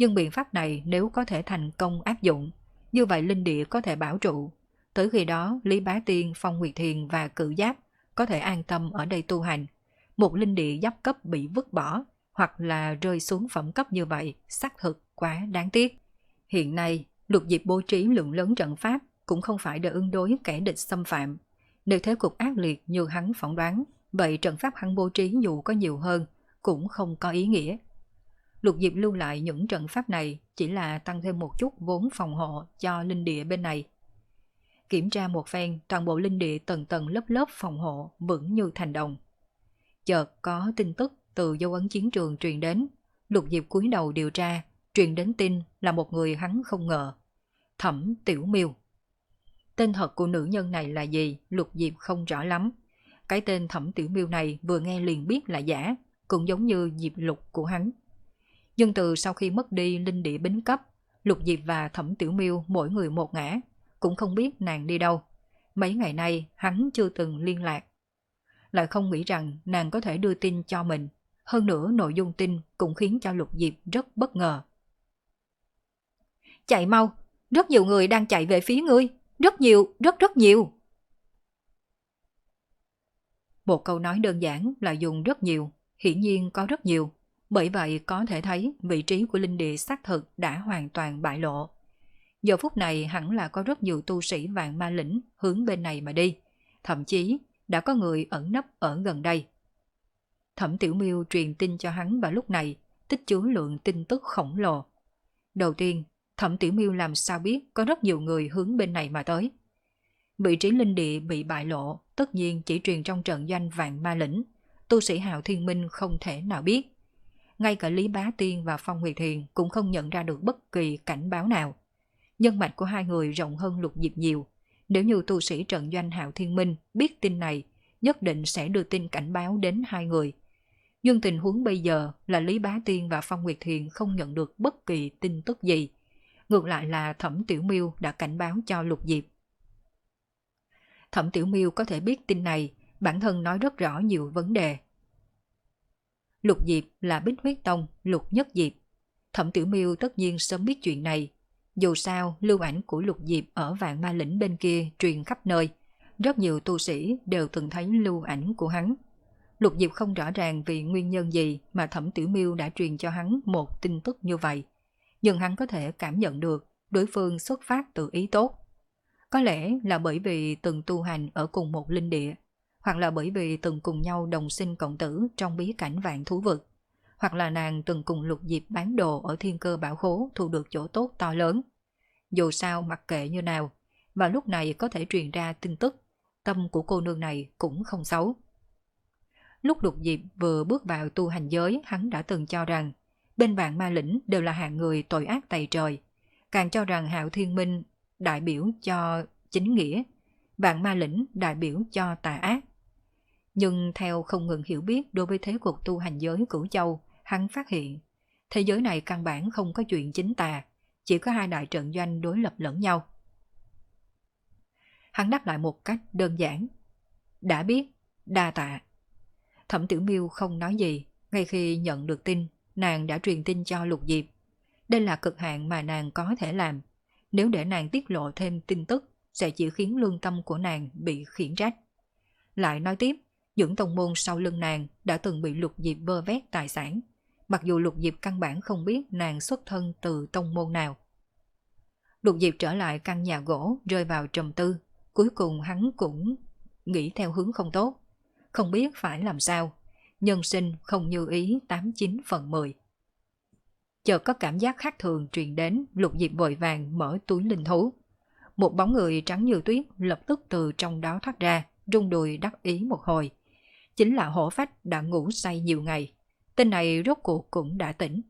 Nhưng biện pháp này nếu có thể thành công áp dụng, như vậy linh địa có thể bảo trụ. Tới khi đó, Lý Bá Tiên, Phong Nguyệt Thiền và Cự Giáp có thể an tâm ở đây tu hành. Một linh địa giáp cấp bị vứt bỏ hoặc là rơi xuống phẩm cấp như vậy xác thực quá đáng tiếc. Hiện nay, Lục Diệp bố trí lượng lớn trận pháp cũng không phải để ứng đối kẻ địch xâm phạm. Nếu thế cục ác liệt như hắn phỏng đoán, vậy trận pháp hắn bố trí dù có nhiều hơn cũng không có ý nghĩa. Lục Diệp lưu lại những trận pháp này chỉ là tăng thêm một chút vốn phòng hộ cho linh địa bên này. Kiểm tra một phen, toàn bộ linh địa tầng tầng lớp lớp phòng hộ vững như thành đồng. Chợt có tin tức từ dấu ấn chiến trường truyền đến. Lục Diệp cúi đầu điều tra, truyền đến tin là một người hắn không ngờ. Thẩm Tiểu Miêu. Tên thật của nữ nhân này là gì, Lục Diệp không rõ lắm. Cái tên Thẩm Tiểu Miêu này vừa nghe liền biết là giả, cũng giống như Diệp Lục của hắn. Nhưng từ sau khi mất đi linh địa bính cấp, Lục Diệp và Thẩm Tiểu Miêu mỗi người một ngã, cũng không biết nàng đi đâu. Mấy ngày nay hắn chưa từng liên lạc. Lại không nghĩ rằng nàng có thể đưa tin cho mình. Hơn nữa nội dung tin cũng khiến cho Lục Diệp rất bất ngờ. Chạy mau, rất nhiều người đang chạy về phía ngươi. Rất nhiều, rất rất nhiều. Một câu nói đơn giản là dùng rất nhiều, hiển nhiên có rất nhiều. Bởi vậy có thể thấy vị trí của linh địa xác thực đã hoàn toàn bại lộ. Giờ phút này hẳn là có rất nhiều tu sĩ Vạn Ma Lĩnh hướng bên này mà đi. Thậm chí đã có người ẩn nấp ở gần đây. Thẩm Tiểu Miêu truyền tin cho hắn vào lúc này, tích chứa lượng tin tức khổng lồ. Đầu tiên, Thẩm Tiểu Miêu làm sao biết có rất nhiều người hướng bên này mà tới. Vị trí linh địa bị bại lộ, tất nhiên chỉ truyền trong trận doanh Vạn Ma Lĩnh. Tu sĩ Hạo Thiên Minh không thể nào biết. Ngay cả Lý Bá Tiên và Phong Nguyệt Thiền cũng không nhận ra được bất kỳ cảnh báo nào. Nhân mạch của hai người rộng hơn Lục Diệp nhiều. Nếu như tu sĩ trận doanh Hạo Thiên Minh biết tin này, nhất định sẽ đưa tin cảnh báo đến hai người. Nhưng tình huống bây giờ là Lý Bá Tiên và Phong Nguyệt Thiền không nhận được bất kỳ tin tức gì. Ngược lại là Thẩm Tiểu Miêu đã cảnh báo cho Lục Diệp. Thẩm Tiểu Miêu có thể biết tin này, bản thân nói rất rõ nhiều vấn đề. Lục Diệp là Bích Huyết Tông, Lục Nhất Diệp. Thẩm Tiểu Miêu tất nhiên sớm biết chuyện này. Dù sao, lưu ảnh của Lục Diệp ở Vạn Ma Lĩnh bên kia truyền khắp nơi. Rất nhiều tu sĩ đều từng thấy lưu ảnh của hắn. Lục Diệp không rõ ràng vì nguyên nhân gì mà Thẩm Tiểu Miêu đã truyền cho hắn một tin tức như vậy. Nhưng hắn có thể cảm nhận được đối phương xuất phát từ ý tốt. Có lẽ là bởi vì từng tu hành ở cùng một linh địa, hoặc là bởi vì từng cùng nhau đồng sinh cộng tử trong bí cảnh vạn thú vực, hoặc là nàng từng cùng Lục Diệp bán đồ ở Thiên Cơ Bảo Khố thu được chỗ tốt to lớn. Dù sao mặc kệ như nào, và lúc này có thể truyền ra tin tức, tâm của cô nương này cũng không xấu. Lúc Lục Diệp vừa bước vào tu hành giới, hắn đã từng cho rằng bên Vạn Ma Lĩnh đều là hạng người tội ác tày trời, càng cho rằng Hạo Thiên Minh đại biểu cho chính nghĩa, Vạn Ma Lĩnh đại biểu cho tà ác. Nhưng theo không ngừng hiểu biết đối với thế cục tu hành giới Cửu Châu, hắn phát hiện thế giới này căn bản không có chuyện chính tà, chỉ có hai đại trận doanh đối lập lẫn nhau. Hắn đáp lại một cách đơn giản: đã biết, đa tạ. Thẩm Tiểu Miêu không nói gì. Ngay khi nhận được tin, nàng đã truyền tin cho Lục Diệp. Đây là cực hạn mà nàng có thể làm. Nếu để nàng tiết lộ thêm tin tức, sẽ chỉ khiến lương tâm của nàng bị khiển trách. Lại nói tiếp, những tông môn sau lưng nàng đã từng bị Lục Diệp vơ vét tài sản, mặc dù Lục Diệp căn bản không biết nàng xuất thân từ tông môn nào. Lục Diệp trở lại căn nhà gỗ, rơi vào trầm tư. Cuối cùng hắn cũng nghĩ theo hướng không tốt. Không biết phải làm sao. Nhân sinh không như ý tám chín phần mười. Chợt có cảm giác khác thường truyền đến, Lục Diệp vội vàng mở túi linh thú. Một bóng người trắng như tuyết lập tức từ trong đó thoát ra, rung đùi đắc ý một hồi. Chính là Hổ Phách đã ngủ say nhiều ngày. Tên này rốt cuộc cũng đã tỉnh.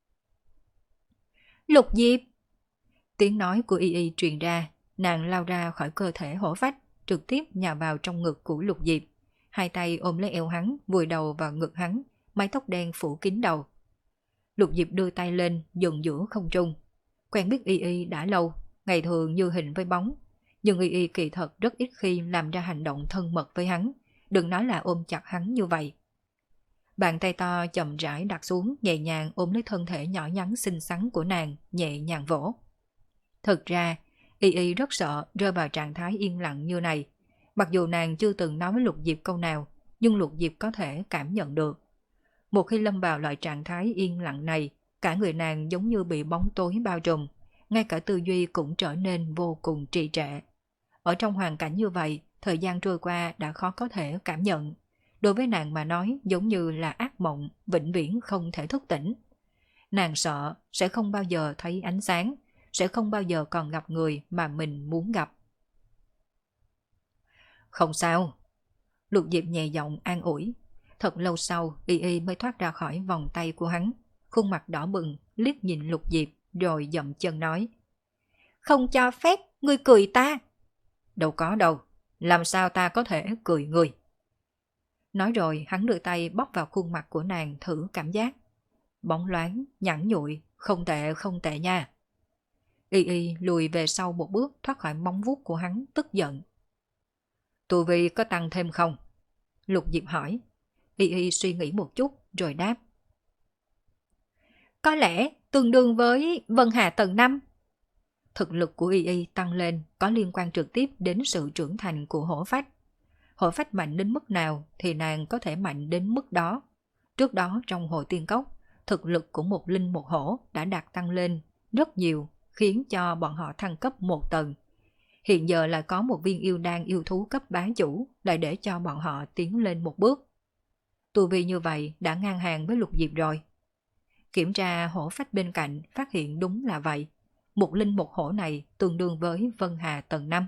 Lục Diệp! Tiếng nói của Y Y truyền ra, nàng lao ra khỏi cơ thể Hổ Phách, trực tiếp nhào vào trong ngực của Lục Diệp. Hai tay ôm lấy eo hắn, vùi đầu vào ngực hắn, mái tóc đen phủ kín đầu. Lục Diệp đưa tay lên, dừng giữa không trung. Quen biết Y Y đã lâu, ngày thường như hình với bóng. Nhưng Y Y kỳ thật rất ít khi làm ra hành động thân mật với hắn, đừng nói là ôm chặt hắn như vậy. Bàn tay to chậm rãi đặt xuống, nhẹ nhàng ôm lấy thân thể nhỏ nhắn xinh xắn của nàng, nhẹ nhàng vỗ. Thực ra, Y Y rất sợ rơi vào trạng thái yên lặng như này. Mặc dù nàng chưa từng nói với Lục Diệp câu nào, nhưng Lục Diệp có thể cảm nhận được. Một khi lâm vào loại trạng thái yên lặng này, cả người nàng giống như bị bóng tối bao trùm, ngay cả tư duy cũng trở nên vô cùng trì trệ. Ở trong hoàn cảnh như vậy, thời gian trôi qua đã khó có thể cảm nhận. Đối với nàng mà nói giống như là ác mộng, vĩnh viễn không thể thức tỉnh. Nàng sợ sẽ không bao giờ thấy ánh sáng, sẽ không bao giờ còn gặp người mà mình muốn gặp. Không sao. Lục Diệp nhẹ giọng an ủi. Thật lâu sau, Y Y mới thoát ra khỏi vòng tay của hắn. Khuôn mặt đỏ bừng, liếc nhìn Lục Diệp, rồi dậm chân nói. Không cho phép, ngươi cười ta. Đâu có đâu, làm sao ta có thể cười ngươi. Nói rồi hắn đưa tay bóp vào khuôn mặt của nàng thử cảm giác. Bóng loáng, nhẵn nhụi, không tệ không tệ nha. Y Y lùi về sau một bước thoát khỏi móng vuốt của hắn, tức giận. Tu vi có tăng thêm không? Lục Diệp hỏi. Y Y suy nghĩ một chút rồi đáp. Có lẽ tương đương với Vân Hà tầng năm. Thực lực của Y Y tăng lên có liên quan trực tiếp đến sự trưởng thành của hổ phách. Hổ phách mạnh đến mức nào thì nàng có thể mạnh đến mức đó. Trước đó trong hội tiên cốc, thực lực của một linh một hổ đã đạt tăng lên rất nhiều, khiến cho bọn họ thăng cấp một tầng. Hiện giờ lại có một viên yêu đan yêu thú cấp bá chủ lại để cho bọn họ tiến lên một bước. Tu vi như vậy đã ngang hàng với Lục Diệp rồi. Kiểm tra hổ phách bên cạnh phát hiện đúng là vậy. Một linh một hổ này tương đương với Vân Hà tầng năm.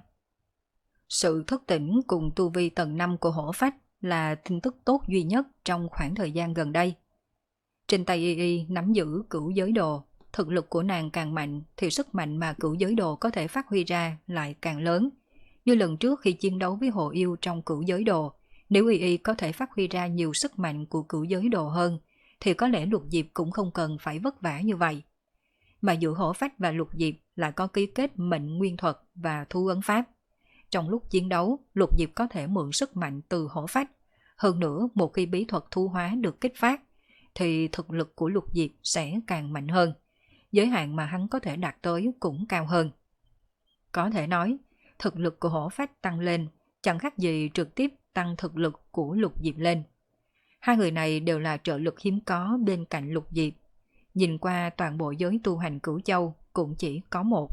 Sự thức tỉnh cùng tu vi tầng năm của hổ phách là tin tức tốt duy nhất trong khoảng thời gian gần đây. Trên tay Y Y nắm giữ cửu giới đồ, thực lực của nàng càng mạnh thì sức mạnh mà cửu giới đồ có thể phát huy ra lại càng lớn. Như lần trước khi chiến đấu với hồ yêu trong cửu giới đồ, nếu Y Y có thể phát huy ra nhiều sức mạnh của cửu giới đồ hơn, thì có lẽ Lục Diệp cũng không cần phải vất vả như vậy. Mà giữa hổ phách và Lục Diệp lại có ký kết mệnh nguyên thuật và thu ấn pháp. Trong lúc chiến đấu, Lục Diệp có thể mượn sức mạnh từ hổ phách. Hơn nữa, một khi bí thuật thu hóa được kích phát, thì thực lực của Lục Diệp sẽ càng mạnh hơn. Giới hạn mà hắn có thể đạt tới cũng cao hơn. Có thể nói, thực lực của hổ phách tăng lên, chẳng khác gì trực tiếp tăng thực lực của Lục Diệp lên. Hai người này đều là trợ lực hiếm có bên cạnh Lục Diệp. Nhìn qua toàn bộ giới tu hành Cửu Châu cũng chỉ có một.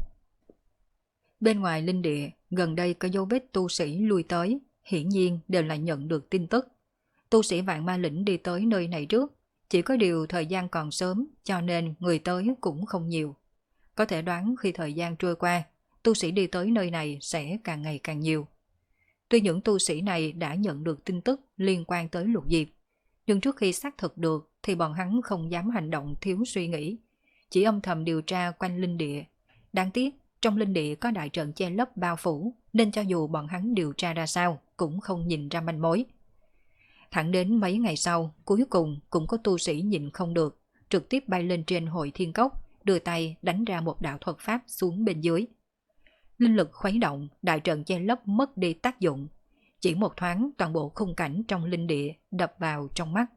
Bên ngoài linh địa, gần đây có dấu vết tu sĩ lui tới, hiển nhiên đều là nhận được tin tức. Tu sĩ Vạn Ma Lĩnh đi tới nơi này trước, chỉ có điều thời gian còn sớm cho nên người tới cũng không nhiều. Có thể đoán khi thời gian trôi qua, tu sĩ đi tới nơi này sẽ càng ngày càng nhiều. Tuy những tu sĩ này đã nhận được tin tức liên quan tới Lục Diệp, nhưng trước khi xác thực được thì bọn hắn không dám hành động thiếu suy nghĩ, chỉ âm thầm điều tra quanh linh địa. Đáng tiếc, trong linh địa có đại trận che lấp bao phủ, nên cho dù bọn hắn điều tra ra sao cũng không nhìn ra manh mối. Thẳng đến mấy ngày sau, cuối cùng cũng có tu sĩ nhìn không được, trực tiếp bay lên trên hội thiên cốc, đưa tay đánh ra một đạo thuật pháp xuống bên dưới. Linh lực khuấy động, đại trận che lấp mất đi tác dụng. Chỉ một thoáng toàn bộ khung cảnh trong linh địa đập vào trong mắt.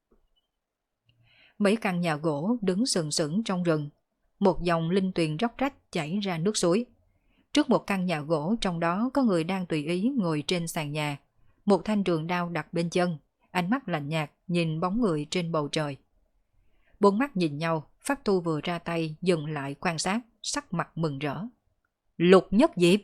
Mấy căn nhà gỗ đứng sừng sững trong rừng. Một dòng linh tuyền róc rách chảy ra nước suối. Trước một căn nhà gỗ trong đó có người đang tùy ý ngồi trên sàn nhà. Một thanh trường đao đặt bên chân, ánh mắt lạnh nhạt nhìn bóng người trên bầu trời. Bốn mắt nhìn nhau, Pháp Tu vừa ra tay dừng lại quan sát, sắc mặt mừng rỡ. Lục Nhất Diệp!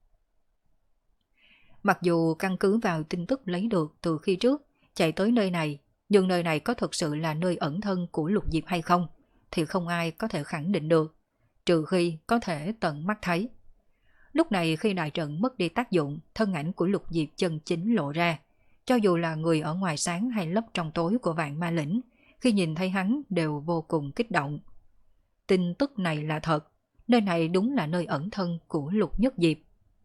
Mặc dù căn cứ vào tin tức lấy được từ khi trước, chạy tới nơi này, nhưng nơi này có thực sự là nơi ẩn thân của Lục Diệp hay không, thì không ai có thể khẳng định được, trừ khi có thể tận mắt thấy. Lúc này khi đại trận mất đi tác dụng, thân ảnh của Lục Diệp chân chính lộ ra. Cho dù là người ở ngoài sáng hay lấp trong tối của Vạn Ma Lĩnh, khi nhìn thấy hắn đều vô cùng kích động. Tin tức này là thật, nơi này đúng là nơi ẩn thân của Lục Nhất Diệp.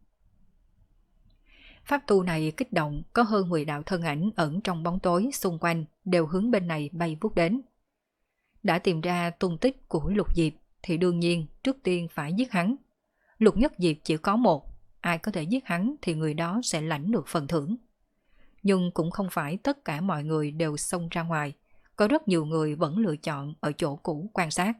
Pháp tu này kích động, có hơn mười đạo thân ảnh ẩn trong bóng tối xung quanh đều hướng bên này bay vút đến. Đã tìm ra tung tích của Lục Diệp thì đương nhiên trước tiên phải giết hắn. Lục Nhất Diệp chỉ có một, ai có thể giết hắn thì người đó sẽ lãnh được phần thưởng. Nhưng cũng không phải tất cả mọi người đều xông ra ngoài, có rất nhiều người vẫn lựa chọn ở chỗ cũ quan sát.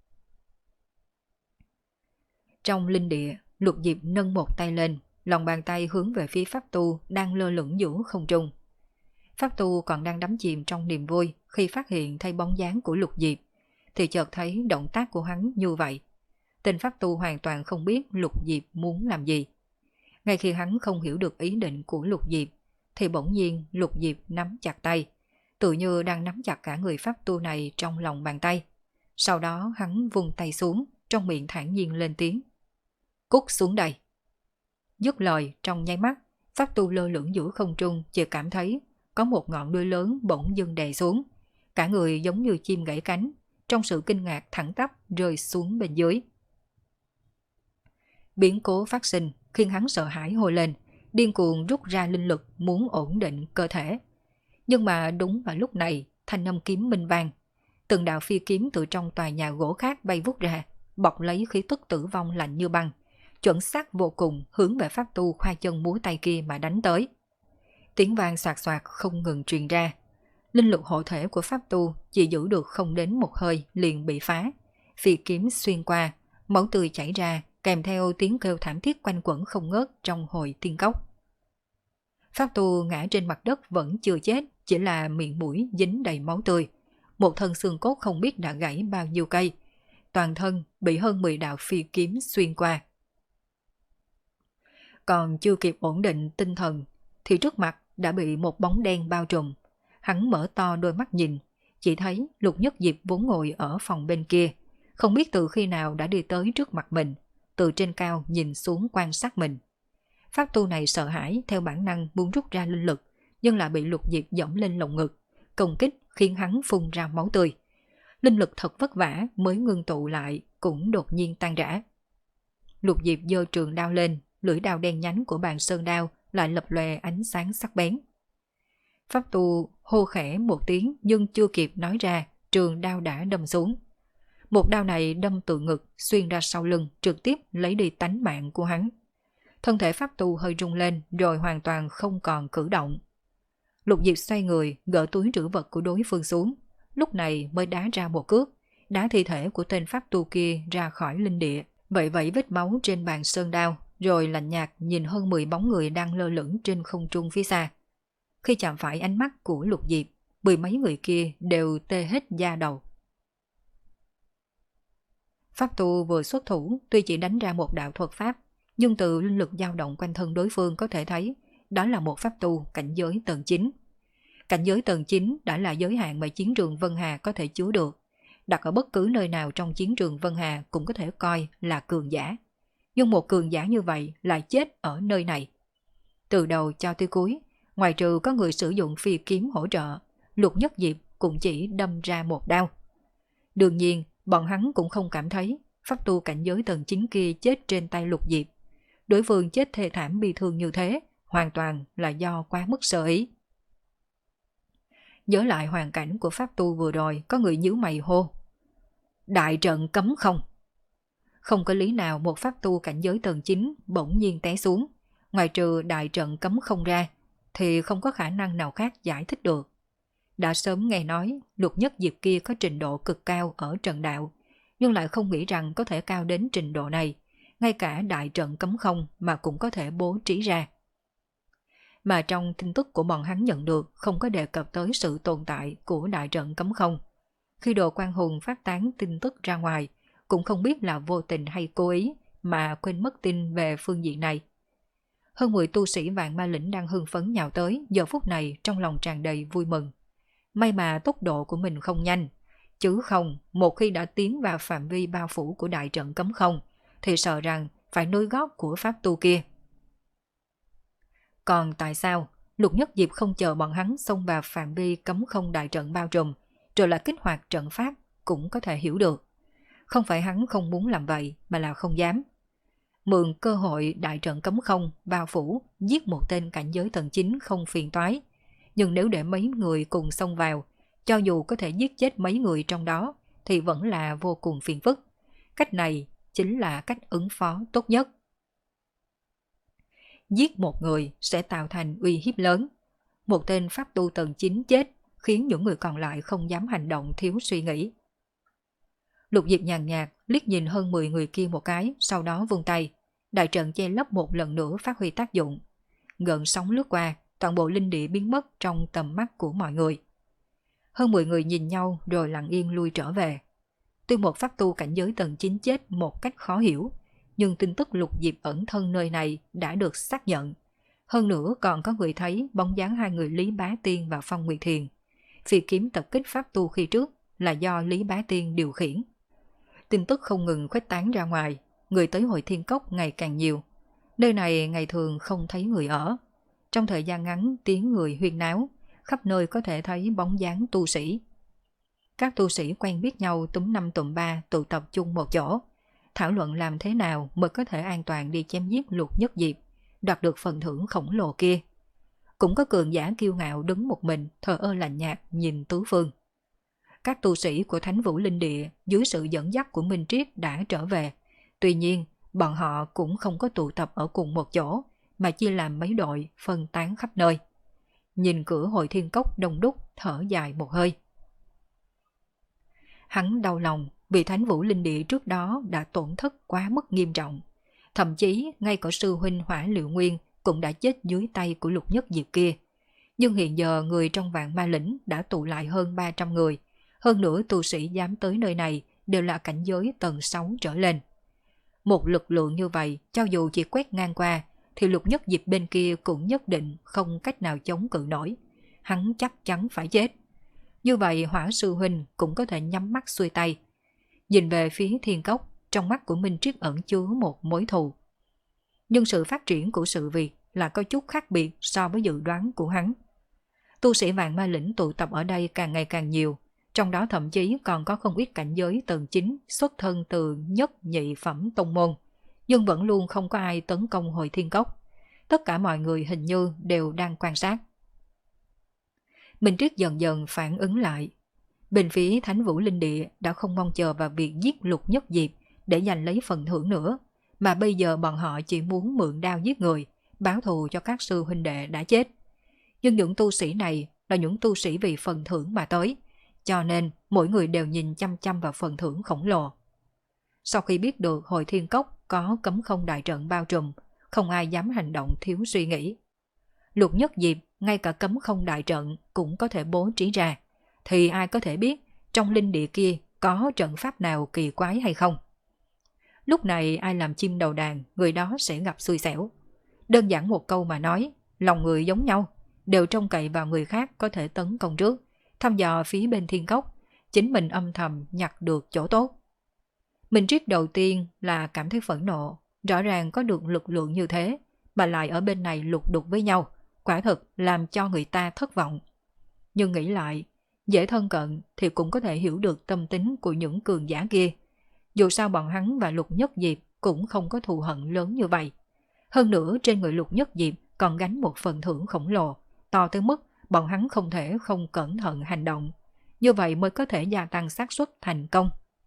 Trong linh địa, Lục Diệp nâng một tay lên, lòng bàn tay hướng về phía pháp tu đang lơ lửng giữa không trung. Pháp tu còn đang đắm chìm trong niềm vui khi phát hiện thấy bóng dáng của Lục Diệp, thì chợt thấy động tác của hắn như vậy. Tên pháp tu hoàn toàn không biết Lục Diệp muốn làm gì. Ngay khi hắn không hiểu được ý định của Lục Diệp, thì bỗng nhiên Lục Diệp nắm chặt tay, tự như đang nắm chặt cả người pháp tu này trong lòng bàn tay. Sau đó hắn vung tay xuống, trong miệng thản nhiên lên tiếng: "Cút xuống đây." Dứt lời, trong nháy mắt, pháp tu lơ lửng giữa không trung chỉ cảm thấy có một ngọn núi lớn bỗng dưng đè xuống. Cả người giống như chim gãy cánh, trong sự kinh ngạc thẳng tắp rơi xuống bên dưới. Biến cố phát sinh khiến hắn sợ hãi hô lên, điên cuồng rút ra linh lực muốn ổn định cơ thể. Nhưng mà đúng vào lúc này, thanh âm kiếm minh vang. Từng đạo phi kiếm từ trong tòa nhà gỗ khác bay vút ra, bọc lấy khí tức tử vong lạnh như băng, chuẩn xác vô cùng hướng về pháp tu khoa chân múa tay kia mà đánh tới. Tiếng vang xoạt xoạt không ngừng truyền ra. Linh lực hộ thể của pháp tu chỉ giữ được không đến một hơi liền bị phá. Phi kiếm xuyên qua, máu tươi chảy ra, kèm theo tiếng kêu thảm thiết quanh quẩn không ngớt trong hồi tiên cốc. Pháp tu ngã trên mặt đất vẫn chưa chết, chỉ là miệng mũi dính đầy máu tươi. Một thân xương cốt không biết đã gãy bao nhiêu cây. Toàn thân bị hơn mười đạo phi kiếm xuyên qua. Còn chưa kịp ổn định tinh thần, thì trước mặt đã bị một bóng đen bao trùm. Hắn mở to đôi mắt nhìn, chỉ thấy Lục Nhất Diệp vốn ngồi ở phòng bên kia, không biết từ khi nào đã đi tới trước mặt mình, từ trên cao nhìn xuống quan sát mình. Pháp tu này sợ hãi, theo bản năng muốn rút ra linh lực, nhưng lại bị Lục Diệp giẫm lên lồng ngực, công kích khiến hắn phun ra máu tươi. Linh lực thật vất vả mới ngưng tụ lại cũng đột nhiên tan rã. Lục Diệp giơ trường đao lên, lưỡi đao đen nhánh của bàn sơn đao lại lập lòe ánh sáng sắc bén. Pháp tu hô khẽ một tiếng nhưng chưa kịp nói ra, trường đao đã đâm xuống. Một đao này đâm từ ngực, xuyên ra sau lưng, trực tiếp lấy đi tánh mạng của hắn. Thân thể pháp tu hơi rung lên rồi hoàn toàn không còn cử động. Lục Diệp xoay người, gỡ túi trữ vật của đối phương xuống, lúc này mới đá ra một cước, đá thi thể của tên pháp tu kia ra khỏi linh địa, vậy vậy vết máu trên bàn sơn đao, rồi lạnh nhạt nhìn hơn mười bóng người đang lơ lửng trên không trung phía xa. Khi chạm phải ánh mắt của Lục Diệp, mười mấy người kia đều tê hết da đầu. Pháp tu vừa xuất thủ, tuy chỉ đánh ra một đạo thuật pháp, nhưng từ linh lực dao động quanh thân đối phương có thể thấy đó là một pháp tu cảnh giới tầng chín. Cảnh giới tầng chín đã là giới hạn mà chiến trường Vân Hà có thể chứa được. Đặt ở bất cứ nơi nào trong chiến trường Vân Hà cũng có thể coi là cường giả. Nhưng một cường giả như vậy lại chết ở nơi này. Từ đầu cho tới cuối, ngoài trừ có người sử dụng phi kiếm hỗ trợ, Lục Nhất Diệp cũng chỉ đâm ra một đao. Đương nhiên, bọn hắn cũng không cảm thấy pháp tu cảnh giới tầng chín kia chết trên tay Lục Diệp. Đối phương chết thê thảm bi thương như thế, hoàn toàn là do quá mức sơ ý. Nhớ lại hoàn cảnh của pháp tu vừa rồi, có người nhíu mày hô: "Đại trận cấm không?" Không có lý nào một pháp tu cảnh giới tầng chín bỗng nhiên té xuống, ngoài trừ đại trận cấm không ra, thì không có khả năng nào khác giải thích được. Đã sớm nghe nói Lục Nhất Diệp kia có trình độ cực cao ở trận đạo, nhưng lại không nghĩ rằng có thể cao đến trình độ này, ngay cả đại trận cấm không mà cũng có thể bố trí ra. Mà trong tin tức của bọn hắn nhận được không có đề cập tới sự tồn tại của đại trận cấm không. Khi Đồ Quang Hùng phát tán tin tức ra ngoài, cũng không biết là vô tình hay cố ý mà quên mất tin về phương diện này. Hơn mười tu sĩ Vạn Ma Lĩnh đang hưng phấn nhào tới, giờ phút này trong lòng tràn đầy vui mừng. May mà tốc độ của mình không nhanh, chứ không, một khi đã tiến vào phạm vi bao phủ của đại trận cấm không, thì sợ rằng phải nối gót của pháp tu kia. Còn tại sao Lục Nhất Diệp không chờ bọn hắn xông vào phạm vi cấm không đại trận bao trùm, rồi là kích hoạt trận pháp, cũng có thể hiểu được. Không phải hắn không muốn làm vậy, mà là không dám. Mượn cơ hội đại trận cấm không bao phủ, giết một tên cảnh giới tầng chín không phiền toái. Nhưng nếu để mấy người cùng xông vào, cho dù có thể giết chết mấy người trong đó, thì vẫn là vô cùng phiền phức. Cách này chính là cách ứng phó tốt nhất. Giết một người sẽ tạo thành uy hiếp lớn. Một tên pháp tu tầng chín chết, khiến những người còn lại không dám hành động thiếu suy nghĩ. Lục Diệp nhàn nhạt liếc nhìn hơn mười người kia một cái, sau đó vung tay. Đại trận che lấp một lần nữa phát huy tác dụng. Gợn sóng lướt qua, toàn bộ linh địa biến mất trong tầm mắt của mọi người. Hơn mười người nhìn nhau rồi lặng yên lui trở về. Tuy một pháp tu cảnh giới tầng chín chết một cách khó hiểu, nhưng tin tức Lục Diệp ẩn thân nơi này đã được xác nhận. Hơn nữa còn có người thấy bóng dáng hai người Lý Bá Tiên và Phong Nguyệt Thiền. Phi kiếm tập kích pháp tu khi trước là do Lý Bá Tiên điều khiển. Tin tức không ngừng khuếch tán ra ngoài, người tới Hội Thiên Cốc ngày càng nhiều. Nơi này ngày thường không thấy người ở. Trong thời gian ngắn tiếng người huyên náo, khắp nơi có thể thấy bóng dáng tu sĩ. Các tu sĩ quen biết nhau túm năm tụm ba tụ tập chung một chỗ, thảo luận làm thế nào mới có thể an toàn đi chém giết Lục Nhất Diệp, đoạt được phần thưởng khổng lồ kia. Cũng có cường giả kiêu ngạo đứng một mình, thờ ơ lạnh nhạt nhìn tứ phương. Các tu sĩ của Thánh Vũ Linh Địa dưới sự dẫn dắt của Minh Triết đã trở về. Tuy nhiên, bọn họ cũng không có tụ tập ở cùng một chỗ, mà chia làm mấy đội phân tán khắp nơi. Nhìn cửa Hội Thiên Cốc đông đúc, thở dài một hơi. Hắn đau lòng vì Thánh Vũ Linh Địa trước đó đã tổn thất quá mức nghiêm trọng. Thậm chí ngay cả sư huynh Hỏa Liệu Nguyên cũng đã chết dưới tay của Lục Nhất Diệp kia. Nhưng hiện giờ người trong Vạn Ma Lĩnh đã tụ lại hơn ba trăm người. Hơn nữa tu sĩ dám tới nơi này đều là cảnh giới tầng sáu trở lên. Một lực lượng như vậy, cho dù chỉ quét ngang qua, thì Lục Nhất Diệp bên kia cũng nhất định không cách nào chống cự nổi. Hắn chắc chắn phải chết. Như vậy Hỏa sư huynh cũng có thể nhắm mắt xuôi tay. Nhìn về phía Thiên Cốc, trong mắt của Minh Triết ẩn chứa một mối thù. Nhưng sự phát triển của sự việc là có chút khác biệt so với dự đoán của hắn. Tu sĩ Vạn Ma Lĩnh tụ tập ở đây càng ngày càng nhiều, trong đó thậm chí còn có không ít cảnh giới tầng chín xuất thân từ nhất nhị phẩm tông môn, nhưng vẫn luôn không có ai tấn công Hội Thiên Cốc. Tất cả mọi người hình như đều đang quan sát. Minh Triết dần dần phản ứng lại. Bên phía Thánh Vũ Linh Địa đã không mong chờ vào việc giết Lục Nhất Diệp để giành lấy phần thưởng nữa, mà bây giờ bọn họ chỉ muốn mượn đao giết người, báo thù cho các sư huynh đệ đã chết. Nhưng những tu sĩ này là những tu sĩ vì phần thưởng mà tới, cho nên mỗi người đều nhìn chăm chăm vào phần thưởng khổng lồ. Sau khi biết được Hội Thiên Cốc có cấm không đại trận bao trùm, không ai dám hành động thiếu suy nghĩ. Lục Nhất Diệp ngay cả cấm không đại trận cũng có thể bố trí ra, thì ai có thể biết trong linh địa kia có trận pháp nào kỳ quái hay không. Lúc này ai làm chim đầu đàn, người đó sẽ gặp xui xẻo. Đơn giản một câu mà nói, lòng người giống nhau, đều trông cậy vào người khác có thể tấn công trước, thăm dò phía bên Thiên Cốc, chính mình âm thầm nhặt được chỗ tốt. Minh Triết đầu tiên là cảm thấy phẫn nộ, rõ ràng có được lực lượng như thế, mà lại ở bên này lục đục với nhau, quả thực làm cho người ta thất vọng. Nhưng nghĩ lại, dễ thân cận thì cũng có thể hiểu được tâm tính của những cường giả kia. Dù sao bọn hắn và Lục Nhất Diệp cũng không có thù hận lớn như vậy. Hơn nữa trên người Lục Nhất Diệp còn gánh một phần thưởng khổng lồ, to tới mức bọn hắn không thể không cẩn thận hành động. Như vậy mới có thể gia tăng xác suất thành công.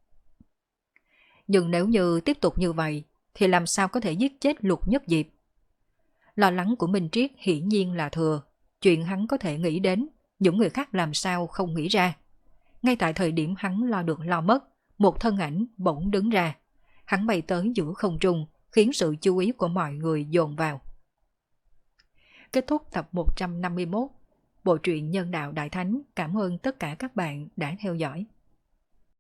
Nhưng nếu như tiếp tục như vậy, thì làm sao có thể giết chết Lục Nhất Diệp? Lo lắng của Minh Triết hiển nhiên là thừa. Chuyện hắn có thể nghĩ đến, những người khác làm sao không nghĩ ra. Ngay tại thời điểm hắn lo được lo mất, một thân ảnh bỗng đứng ra. Hắn bay tới giữa không trung, khiến sự chú ý của mọi người dồn vào. Kết thúc tập một trăm năm mươi mốt. Bộ truyện Nhân Đạo Đại Thánh. Cảm ơn tất cả các bạn đã theo dõi.